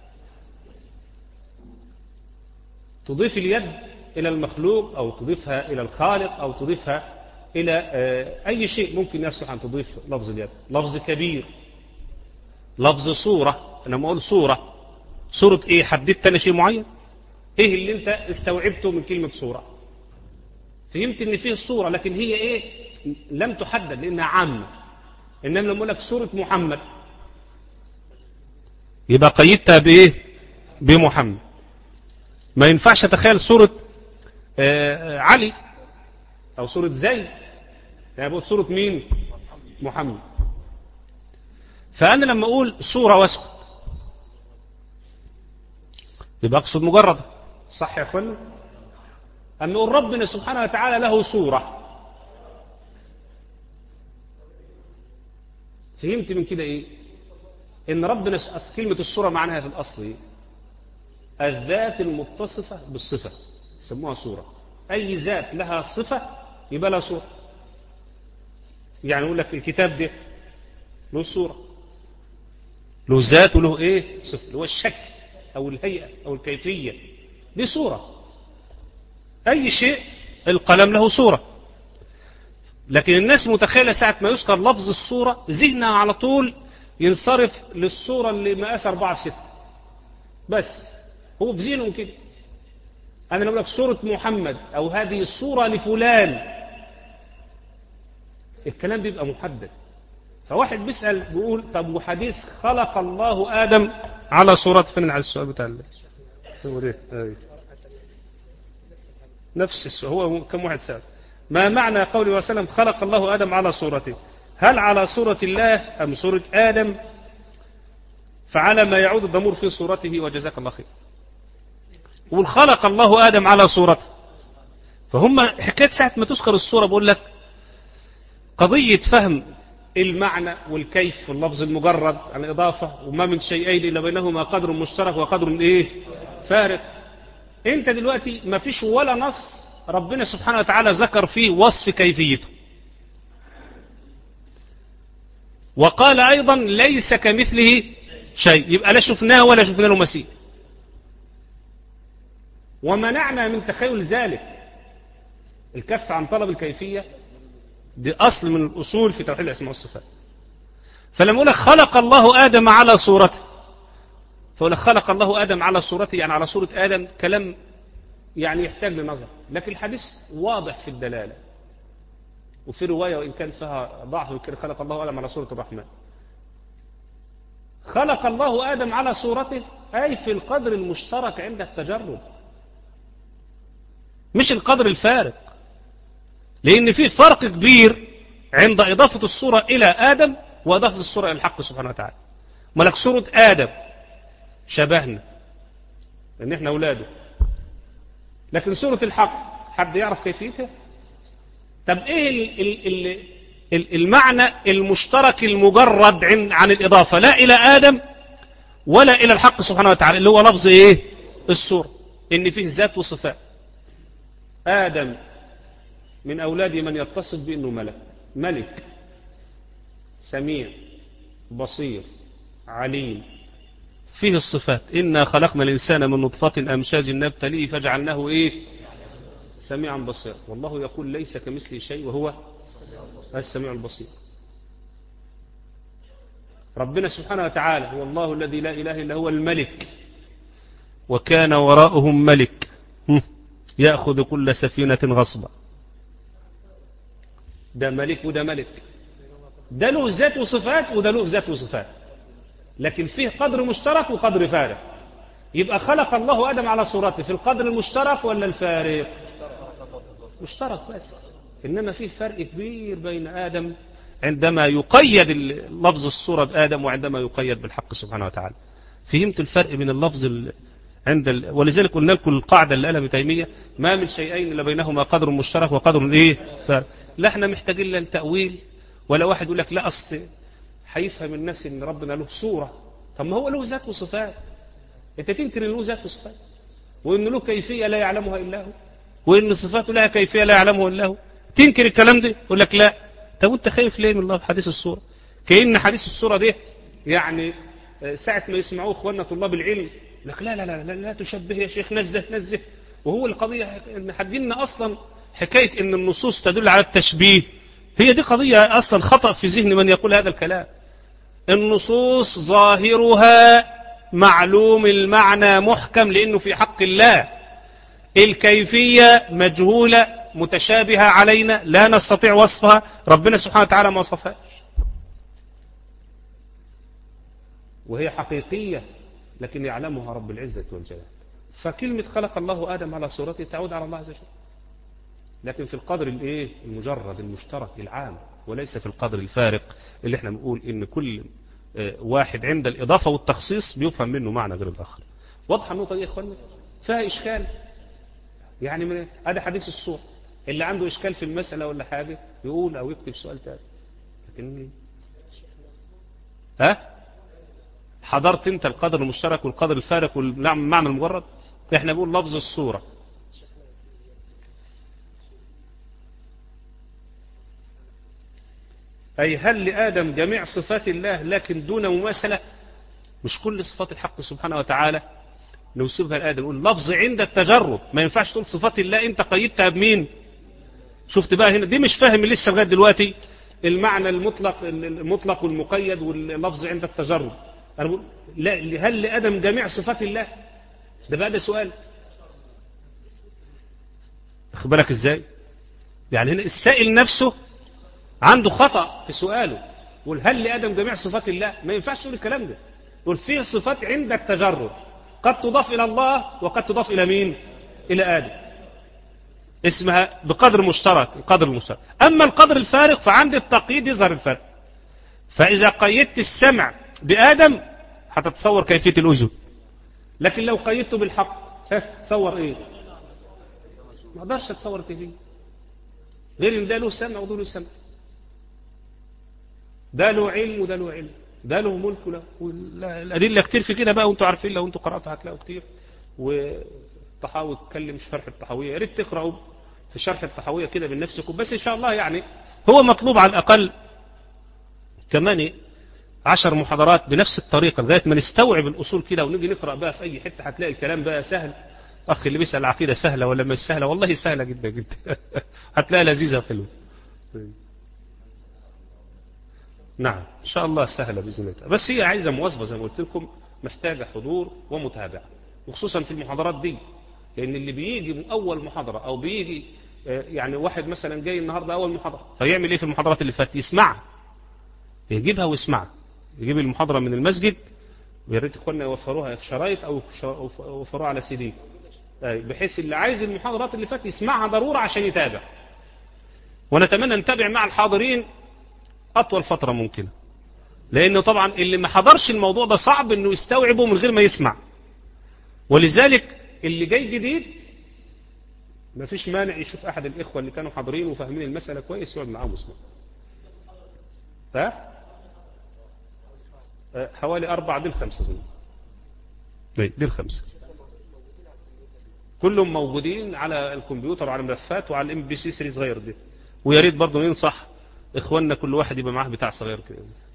تضيف اليد إلى المخلوق أو تضيفها إلى الخالق أو تضيفها إلى أي شيء ممكن يصلح أن تضيف لفظ اليد. لفظ كبير، لفظ صورة. أنا ما أقول صورة، صورة إيه؟ حددت أنا شيء معين؟ إيه اللي أنت استوعبته من كلمة صورة؟ فهمت إن فيه صورة، لكن هي إيه؟ لم تحدد لأنها عامة. إنما لما أقول لك صورة محمد يبقى قيدتها بإيه؟ بمحمد. ما ينفعش أتخيل صورة علي أو صورة زيد، يعني بقول صورة مين؟ محمد. فأنا لما أقول صورة واسكت يبقى أقصد مجرد، صح يا أخوانا؟ أن نقول ربنا سبحانه وتعالى له صورة، فهمت من كده إيه؟ إن ربنا كلمة الصورة معناها في الأصل إيه؟ الذات المتصفة بالصفة يسموها صورة. أي ذات لها صفة يبقى لها صورة. يعني يقول لك الكتاب ده له صورة، له ذات وله إيه؟ صفة، اللي هو الشكل أو الهيئة أو الكيفية، دي صورة. أي شيء القلم له صورة. لكن الناس متخيلة ساعة ما يذكر لفظ الصورة ذهنها على طول ينصرف للصورة اللي مقاس أربعة في ستة بس، هو في ذهنهم كده. أنا لو لك صورة محمد أو هذه الصورة لفلان، الكلام بيبقى محدد. فواحد بيسأل بيقول طب وحديث خلق الله آدم على صورة فين؟ على السؤال بتاع الله نفس السؤال. هو كم واحد سأل ما معنى قوله وسلم خلق الله آدم على صورته؟ هل على صورة الله أم صورة آدم؟ فعلى ما يعود الضمير في صورته وجزاك الله خير. والخلق الله آدم على صورته، فهم حكاية ساعة ما تذكر الصورة بقول لك قضية فهم المعنى والكيف في اللفظ المجرد عن إضافة، وما من شيئين إلا بينهما قدر مشترك وقدر إيه؟ فارق. أنت دلوقتي ما فيش ولا نص ربنا سبحانه وتعالى ذكر فيه وصف كيفيته، وقال أيضا ليس كمثله شيء، يبقى لا شفناه ولا شفنا له مثيل. ومنعنا من تخيل ذلك. الكف عن طلب الكيفية دي أصل من الأصول في توحيد الأسماء والصفات. فلما أقول لك خلق الله آدم على صورته، فأقول لك خلق الله آدم على صورته يعني على صورة آدم، كلام يعني يحتاج لنظر. لكن الحديث واضح في الدلالة، وفي رواية وإن كان فيها ضعف كده خلق الله آدم على صورة الرحمن. خلق الله آدم على صورته أي في القدر المشترك عند التجرد، مش القدر الفارق، لأن في فرق كبير عند إضافة الصورة إلى آدم وإضافة الصورة إلى الحق سبحانه وتعالى. ملك صورة آدم شبهنا لأن إحنا أولاده، لكن صورة الحق حد يعرف كيفيتها؟ طب إيه ال ال ال المعنى المشترك المجرد عن, عن الإضافة لا إلى آدم ولا إلى الحق سبحانه وتعالى، اللي هو لفظ إيه؟ الصورة، إن فيه ذات وصفات. آدم من أولاد من يتصف بأنه ملك، ملك سميع بصير عليم، فيه الصفات. إنا خلقنا الإنسان من نطفة أمشاج نبتليه فجعلناه إيه؟ سميعا بصيرا. والله يقول ليس كمثله شيء وهو السميع البصير. ربنا سبحانه وتعالى هو الله الذي لا إله إلا هو الملك، وكان وراءهم ملك يأخذ كل سفينة غصبا. ده ملك وده ملك، ده له ذات وصفات وده له ذات وصفات، لكن فيه قدر مشترك وقدر فارق. يبقى خلق الله آدم على صورته في القدر المشترك ولا الفارق؟ مشترك بس، إنما فيه فرق كبير بين آدم عندما يقيد لفظ الصورة بآدم وعندما يقيد بالحق سبحانه وتعالى. فهمت الفرق بين اللفظ ال... عند ال... ولذلك قلنا لكم القاعدة اللي قالها ابن تيمية: ما من شيئين إلا بينهما قدر مشترك وقدر إيه؟ فارق. لا احنا محتاجين لا التأويل ولا واحد يقول لك لا أصل هيفهم الناس إن ربنا له صورة. طب ما هو له ذات وصفات، أنت تنكر إن له ذات وصفات وإن له كيفية لا يعلمها إلا هو وإن صفاته لها كيفية لا يعلمها إلا هو، تنكر الكلام ده يقول لك لا. طب أنت خايف ليه من الله في حديث الصورة؟ كأن حديث الصورة ده يعني ساعة ما يسمعوه إخواننا طلاب العلم لك لا لا لا لا, لا تشبه يا شيخ، نزه نزه. وهو القضية إن حدينا أصلا حكاية إن النصوص تدل على التشبيه، هي دي قضية أصلا خطأ في ذهن من يقول هذا الكلام. النصوص ظاهرها معلوم المعنى محكم لأنه في حق الله، الكيفية مجهولة متشابهة علينا لا نستطيع وصفها، ربنا سبحانه وتعالى ما وصفهاش، وهي حقيقية لكن يعلمها رب العزة والجلال. فكلمة خلق الله آدم على صورته تعود على الله عز وجل، لكن في القدر الايه المجرد المشترك العام، وليس في القدر الفارق اللي احنا بنقول ان كل واحد عند الإضافة والتخصيص بيفهم منه معنى غير الآخر. واضحة النقطة دي يا اخوانا؟ فيها إشكال يعني من هذا حديث الصورة، اللي عنده إشكال في المسألة ولا حاجة يقول أو يكتب سؤال تاني. لكن ها حضرت انت القدر المشترك والقدر الفارق والمعنى المجرد؟ احنا بنقول لفظ الصورة. أي هل لآدم جميع صفات الله لكن دون مماثلة؟ مش كل صفات الحق سبحانه وتعالى نوصفها لآدم، نقول لفظ عند التجرد، ما ينفعش تقول صفات الله انت قيدتها بمين؟ شفت بقى هنا دي مش فاهم لسه لغايه دلوقتي المعنى المطلق المطلق والمقيد واللفظ عند التجرد. انا بقول لا، هل لآدم جميع صفات الله؟ ده بقى ده سؤال. خد بالك ازاي؟ يعني هنا السائل نفسه عنده خطأ في سؤاله، يقول هل لآدم جميع صفات الله؟ ما ينفعش تقول الكلام ده، يقول فيه صفات عند التجرد قد تضاف إلى الله وقد تضاف إلى مين؟ إلى آدم، اسمها بقدر مشترك، القدر المشترك. أما القدر الفارق فعند التقييد يظهر الفرق. فإذا قيدت السمع بآدم هتتصور كيفية الأذن، لكن لو قيدته بالحق تصور إيه؟ ما اقدرش تتصور كيفية، غير إن ده له سمع وده له سمع، ده له علم وده له علم، ده له ملك وله. الأدلة كتير في كده بقى، وانتوا عارفين لو انتوا قرأتوا هتلاقوا كتير. والطحاوي اتكلم في شرح الطحاوية، يا ريت تقرأوا في شرح الطحاوية كده من نفسكم، بس إن شاء الله يعني هو مطلوب على الأقل كمان عشر محاضرات بنفس الطريقة لغاية ما نستوعب الأصول كده ونجي نقرأ بقى في أي حتة هتلاقي الكلام بقى سهل. أخي اللي بيسأل العقيدة سهلة ولا مش سهلة؟ والله سهلة جدا جدا هتلاقي لذيذة وحلوة. نعم إن شاء الله سهلة بإذن الله، بس هي عايزة مواظبة زي ما قلت لكم، محتاجة حضور ومتابعة، وخصوصا في المحاضرات دي، لأن اللي بيجي من أول محاضرة أو بيجي يعني واحد مثلا جاي النهاردة أول محاضرة فيعمل إيه في المحاضرات اللي فاتت؟ يسمعها، يجيبها ويسمعها، يجيب المحاضرة من المسجد ويا ريت اخواننا يوفروها في شرايط او يوفروها على سي دي، بحيث اللي عايز المحاضرات اللي فاتت يسمعها ضرورة عشان يتابع. ونتمنى نتابع مع الحاضرين أطول فترة ممكنة، لأنه طبعا اللي ما حضرش الموضوع ده صعب أنه يستوعبه من غير ما يسمع. ولذلك اللي جاي جديد ما فيش مانع يشوف أحد الإخوة اللي كانوا حاضرين وفاهمين المسألة كويس يقعد معاهم ويسمع. ها؟ حوالي أربعة دي الخمسة زمان. دي الخمسة كلهم موجودين على الكمبيوتر وعلى الملفات وعلى الام بي سي ثلاثة صغير دي. ويا ريت برضه ننصح اخواننا كل واحد يبقى معاه بتاع صغير كده.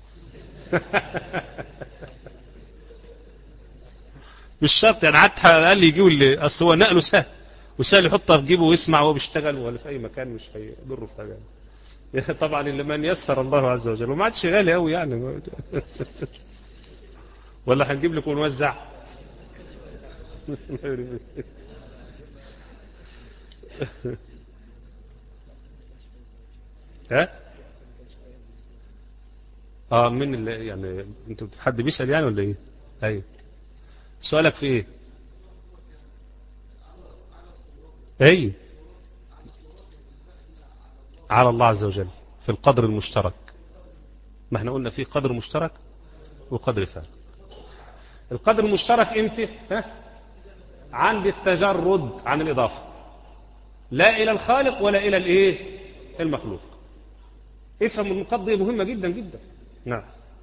مش شرط يعني، حتى قال لي يجيبوا اللي اصل هو نقله سهل وسهل يحطها في جيبه ويسمع وهو بيشتغل ولا في اي مكان، مش هيضره في حاجه. طبعا اللي من يسر الله عز وجل، وما عادش غالي قوي يعني. ولا هنجيب لكم ونوزع. ها؟ اه من اللي يعني انت حد بيسأل يعني ولا ايه؟ ايوه. سؤالك في ايه؟ ايه؟ على الله عز وجل في القدر المشترك. ما احنا قلنا في قدر مشترك وقدر فارق. القدر المشترك امتى؟ ها؟ عند التجرد عن الإضافة، لا إلى الخالق ولا إلى الإيه؟ المخلوق. افهم المقضية مهمة جدا جدا. نعم.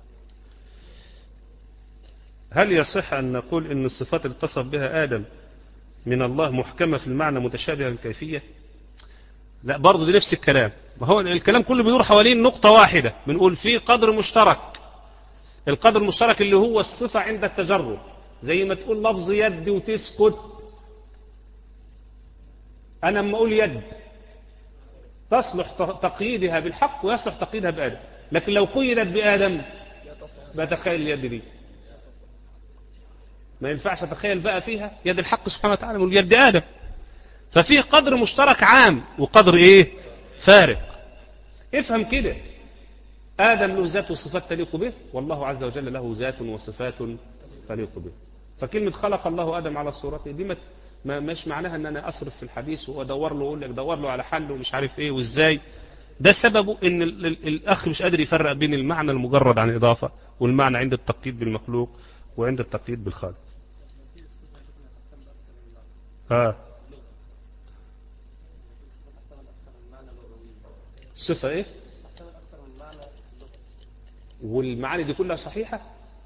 هل يصح أن نقول إن الصفات اللي اتصف بها آدم من الله محكمة في المعنى متشابهة في الكيفية؟ لا، برضه دي نفس الكلام. ما هو الكلام كله بيدور حوالين نقطة واحدة، بنقول فيه قدر مشترك. القدر المشترك اللي هو الصفة عند التجرد، زي ما تقول لفظ يد وتسكت. أنا لما أقول يد تصلح تقييدها بالحق ويصلح تقييدها بآدم، لكن لو قيدت بآدم بتخيل اليد دي ما ينفعش أتخيل بقى فيها يد الحق سبحانه وتعالى من يد آدم. ففيه قدر مشترك عام وقدر إيه؟ فارق. افهم كده، آدم له ذات وصفات تليق به، والله عز وجل له ذات وصفات تليق به. فكلمة خلق الله آدم على صورته دي ما ما مش معناها ان انا اصرف في الحديث وادور له واقول لك دور له على حل ومش عارف ايه وازاي. ده سببه ان ال ال الاخ مش قادر يفرق بين المعنى المجرد عن الاضافه والمعنى عند التقييد بالمخلوق وعند التقييد بالخالق. ها صفه ايه؟ والمعاني دي كلها صحيحه؟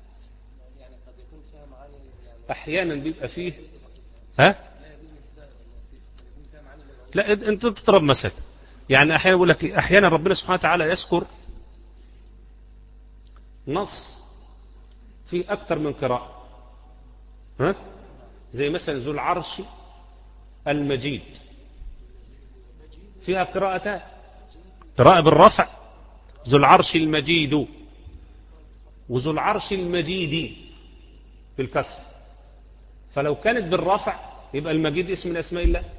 احيانا بيبقى فيه ها لا انت تضرب مثل. يعني احيانا بقول لك احيانا ربنا سبحانه وتعالى يذكر نص في اكثر من قراءه، ها زي مثلا ذو العرش المجيد فيها قراءتان، قراءه بالرفع ذو العرش المجيد، وذو العرش المجيد بالكسر. فلو كانت بالرفع يبقى المجيد اسم من اسماء الله،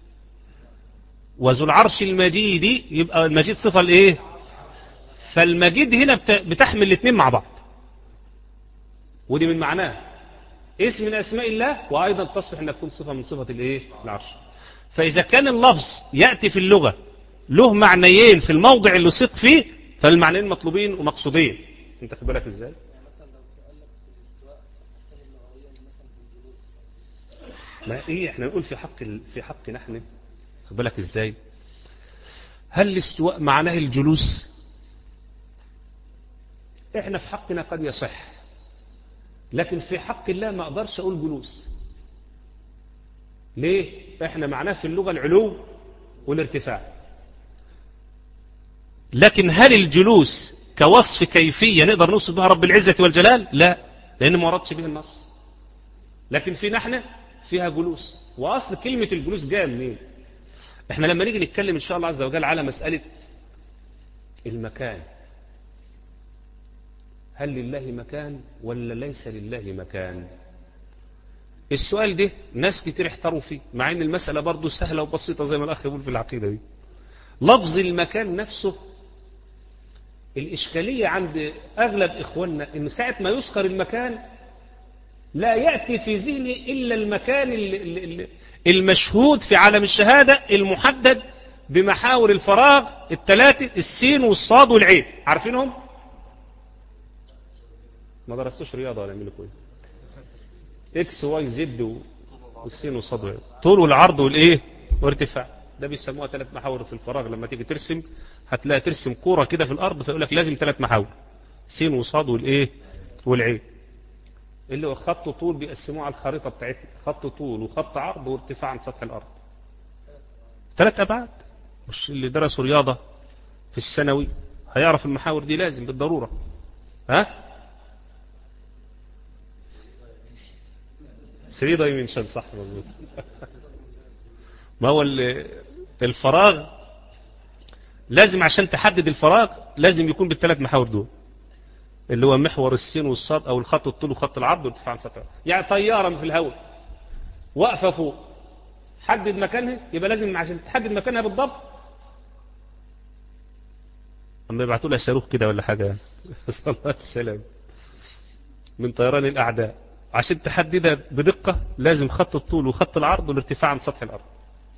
وذو العرش المجيد يبقى المجيد صفة الايه؟ فالمجيد هنا بتحمل الاثنين مع بعض، ودي من معناه اسم من اسماء الله، وايضا تصبح انها تكون صفة من صفة الايه؟ العرش. فاذا كان اللفظ يأتي في اللغة له معنيين في الموضع اللي صدق فيه، فالمعنيين مطلوبين ومقصودين. انت خد بالك ازاي؟ ما ايه احنا نقول في حق في حق نحن، خد بالك ازاي؟ هل الاستواء معناه الجلوس؟ احنا في حقنا قد يصح، لكن في حق الله ما اقدرش اقول جلوس. ليه؟ احنا معناه في اللغة العلو والارتفاع، لكن هل الجلوس كوصف كيفية نقدر نوصف بها رب العزة والجلال؟ لا، لان ما وردش به النص. لكن في نحن فيها جلوس. واصل كلمة الجلوس جاء منين؟ احنا لما نيجي نتكلم ان شاء الله عز وجل على مسألة المكان، هل لله مكان ولا ليس لله مكان؟ السؤال ده ناس كتير احتاروا فيه، مع ان المسألة برضو سهلة وبسيطة زي ما الاخ يقول في العقيدة دي. لفظ المكان نفسه الاشكالية عند اغلب اخواننا ان ساعة ما يذكر المكان لا يأتي في ذهني إلا المكان المشهود في عالم الشهادة المحدد بمحاور الفراغ الثلاثة، السين والصاد والعين. عارفينهم؟ ما درستوش رياضة ولا يعملوا كويس. اكس واي زد والسين والصاد والعين، طول والعرض والايه وارتفاع. ده بيسموها ثلاث محاور في الفراغ. لما تيجي ترسم هتلاقي ترسم كورة كده في الأرض فيقول لك لازم ثلاث محاور، سين وصاد والايه والعين. اللي هو خط طول بيقسموه على الخريطة بتاعتنا، خط طول وخط عرض وارتفاع عن سطح الأرض. ثلاث أبعاد. مش اللي درسوا رياضة في الثانوي هيعرف المحاور دي لازم بالضرورة. ها؟ ثلاث دايمنشن صح مظبوط. ما هو الفراغ لازم عشان تحدد الفراغ لازم يكون بالثلاث محاور دول، اللي هو محور السين والصاد او الخط الطول وخط العرض وارتفاع عن سطح. يعني طياره في الهواء واقفه فوق، حدد مكانها، يبقى لازم عشان تحدد مكانها بالضبط اما يبعتوا لها صاروخ كده ولا حاجه صلى الله عليه وسلم من طيران الاعداء، عشان تحددها بدقه لازم خط الطول وخط العرض والارتفاع عن سطح الارض.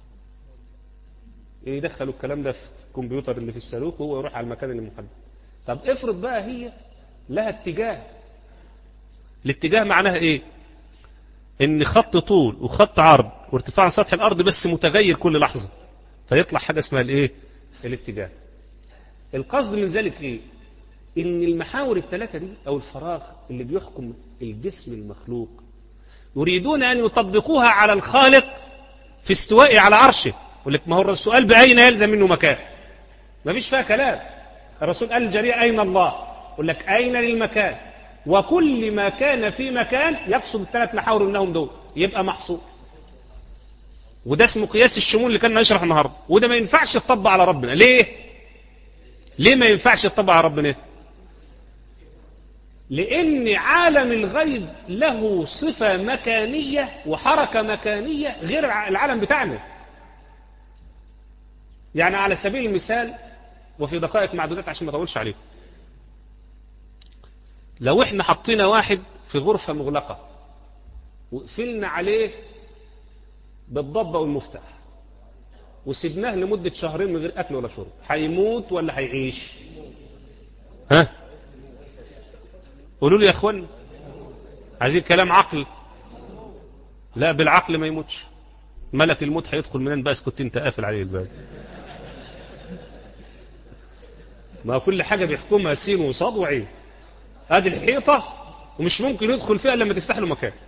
يدخلوا الكلام ده في الكمبيوتر اللي في الصاروخ وهو يروح على المكان اللي محدد. طب افرض بقى هي لها اتجاه. الاتجاه معناها ايه؟ ان خط طول وخط عرض وارتفاع عن سطح الارض بس متغير كل لحظة، فيطلع حاجة اسمها الايه؟ الاتجاه. القصد من ذلك ايه؟ ان المحاور الثلاثة دي او الفراغ اللي بيحكم الجسم المخلوق يريدون ان يطبقوها على الخالق في استوائه على عرشه. يقول لك ما هو السؤال بأين يلزم منه مكان، ما فيش فيها كلام. الرسول قال الجريء أين الله؟ يقول لك أين للمكان، وكل ما كان في مكان يقصد الثلاث محاور منهم دول يبقى محصور. وده اسمه قياس الشمول اللي كنا نشرح النهارده، وده ما ينفعش يطبق على ربنا. ليه؟ ليه ما ينفعش يطبق على ربنا؟ لأن عالم الغيب له صفة مكانية وحركة مكانية غير العالم بتاعنا. يعني على سبيل المثال وفي دقائق معدودات عشان ما اطولش عليكم، لو احنا حطينا واحد في غرفة مغلقة وقفلنا عليه بالضبة والمفتاح وسبناه لمدة شهرين من غير أكل ولا شرب، هيموت ولا هيعيش؟ ها؟ قولوا لي يا اخوان، عايزين كلام عقل. لا بالعقل ما يموتش. ملك الموت هيدخل منين بس كنت انت قافل عليه الباب؟ ما كل حاجة بيحكمها سين وصاد وعين. ادي الحيطة ومش ممكن يدخل فيها لما تفتح له مكان.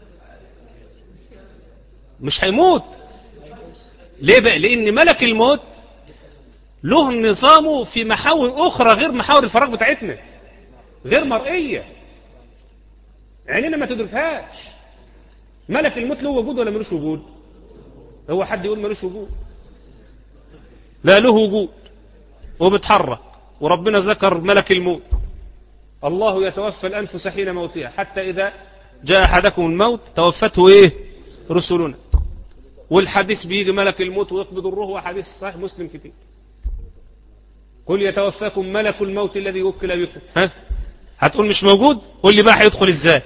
مش هيموت. ليه بقى؟ لان ملك الموت له نظامه في محاور اخرى غير محاور الفراغ بتاعتنا، غير مرئية، عيننا ما تدركهاش. ملك الموت له وجود ولا ملوش وجود؟ هو حد يقول ملوش وجود؟ لا له وجود وبتحرك. وربنا ذكر ملك الموت، الله يتوفى الأنفس حين موتها حتى إذا جاء أحدكم الموت توفته إيه؟ رسلنا. والحديث بيجي ملك الموت ويقبض الروح، وحديث صحيح مسلم كتير. قل يتوفاكم ملك الموت الذي وكل بكم. ها؟ هتقول مش موجود؟ قول لي بقى هيدخل ازاي؟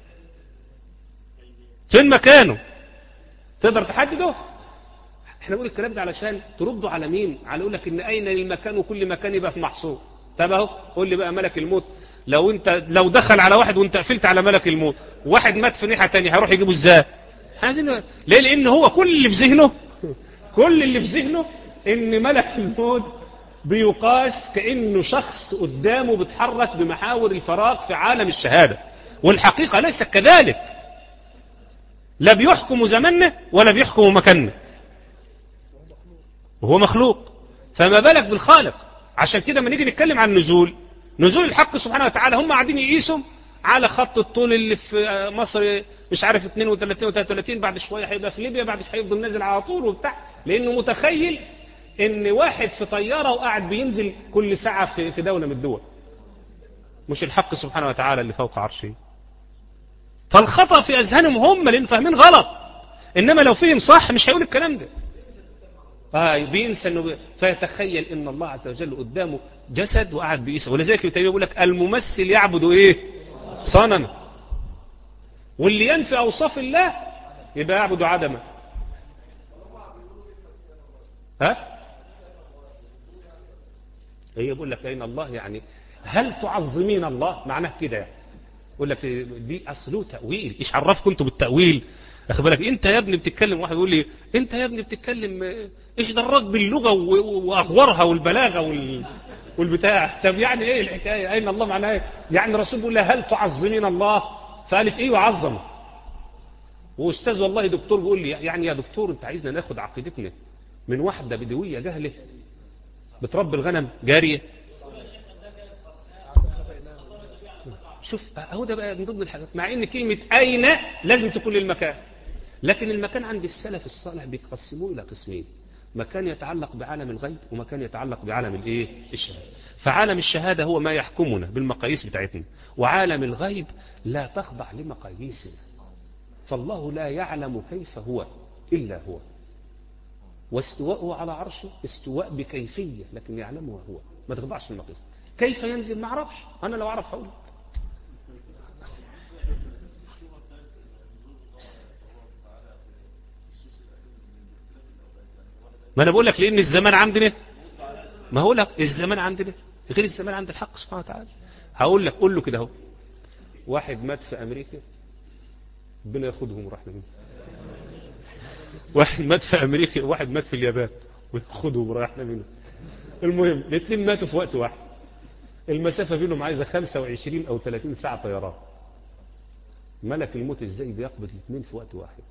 فين مكانه؟ تقدر تحدده؟ احنا نقول الكلام ده علشان تردوا على مين؟ على يقول لك ان اين المكان وكل مكان يبقى في محصور. طب اهو قول لي بقى ملك الموت لو انت لو دخل على واحد وانت قفلت على ملك الموت وواحد مات في ناحيه ثانيه هيروح يجيبه ازاي؟ عايزين ليه؟ لان هو كل اللي في ذهنه كل اللي في ذهنه ان ملك الموت بيقاس كانه شخص قدامه بيتحرك بمحاور الفراغ في عالم الشهاده، والحقيقه ليس كذلك. لا بيحكم زمنه ولا بيحكم مكانه، وهو مخلوق، فما بالك بالخالق. عشان كده لما نيجي نتكلم عن نزول نزول الحق سبحانه وتعالى، هم قاعدين يقيسوا على خط الطول اللي في مصر مش عارف اثنين وثلاثين وثلاثة وثلاثين، بعد شويه هيبقى في ليبيا، بعد شويه هيفضل نازل على طول وبتاع، لانه متخيل ان واحد في طياره وقاعد بينزل كل ساعه في في دوله من الدول، مش الحق سبحانه وتعالى اللي فوق عرشه. فالخطأ في اذهانهم هم اللي فاهمين غلط، انما لو فهم صح مش هيقول الكلام ده. آه بينسى انه فيتخيل ان الله عز وجل قدامه جسد وقاعد بيقيسه. ولذلك ابن تيميه بيقول لك الممثل يعبد ايه؟ صنما. واللي ينفي أوصاف الله يبقى يعبد عدمه. ها؟ هي بقول لك أين الله يعني هل تعظمين الله؟ معناه كده يعني. يقول لك دي أصله تأويل. إيش عرفكم أنتوا بالتأويل؟ أخذ بالك أنت يا ابني بتتكلم، واحد يقول لي أنت يا ابني بتتكلم إيش دراك باللغة وأغورها والبلاغة وال... والبتاع. طب يعني إيه الحكاية؟ أين الله معناه إيه؟ يعني الرسول بيقول لها هل تعظمين الله؟ فقالت إيه وعظم. وأستاذ والله دكتور بيقول لي يعني يا دكتور أنت عايزنا ناخد عقيدتنا من واحدة بدوية جهلة بتربي الغنم جارية. شوف اهو ده بقى من ضمن الحاجات، مع ان كلمة اين لازم تكون للمكان، لكن المكان عند السلف الصالح بيقسموه الى قسمين، مكان يتعلق بعالم الغيب ومكان يتعلق بعالم الايه الشهادة. فعالم الشهادة هو ما يحكمنا بالمقاييس بتاعتنا، وعالم الغيب لا تخضع لمقاييسنا. فالله لا يعلم كيف هو إلا هو، واستواءه على عرشه استواء بكيفية لكن يعلمه هو، ما تخضعش للمقاييس. كيف ينزل ما اعرفش، انا لو اعرف هقول. ما انا بقول لك لان الزمان عندنا، ما هقول لك الزمان عندنا غير الزمان عند الحق سبحانه وتعالى. هقول لك قول له كده اهو، واحد مات في امريكا ربنا ياخدهم ورحمه منه، واحد مات في امريكا وواحد مات في اليابان وياخدهم ورحمه منه. المهم الاثنين ماتوا في وقت واحد، المسافه بينهم عايزه خمسة وعشرين او ثلاثين ساعه طيران. ملك الموت ازاي بيقبض الاثنين في وقت واحد؟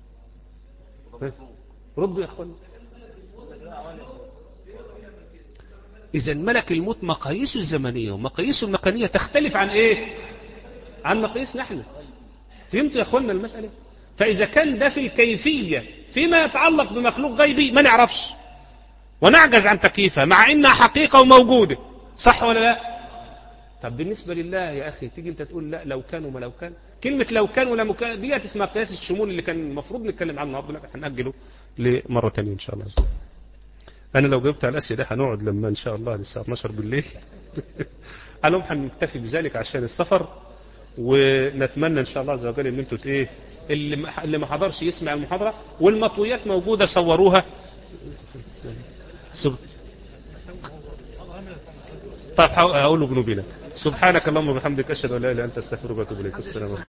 ردوا يا اخوان. إذا ملك الموت مقاييسه الزمنية ومقاييسه المكانية تختلف عن إيه؟ عن مقاييسنا احنا. فهمتوا يا أخوانا المسألة؟ فإذا كان ده في الكيفية فيما يتعلق بمخلوق غيبي ما نعرفش ونعجز عن تكييفها مع إنها حقيقة وموجودة، صح ولا لا؟ طب بالنسبة لله يا أخي تيجي أنت تقول لا لو كان وما لو كان. كلمة لو كان ولا مكان دي اسمها قياس الشمول اللي كان المفروض نتكلم عنه النهارده، لكن هنأجله لمرة ثانية إن شاء الله. أنا لو جاوبت على الأسئلة هنقعد لما إن شاء الله للساعة اثناشر بالليل. أنا هنكتفي بذلك عشان السفر، ونتمنى إن شاء الله عز وجل إن أنتوا إيه اللي اللي ما حضرش يسمع المحاضرة، والمطويات موجودة صوروها. سب... طيب هقول له بنوبينا. سبحانك اللهم وبحمدك أشهد أن لا إله إلا أنت أستغفرك وأتوب إليك. السلام عليكم.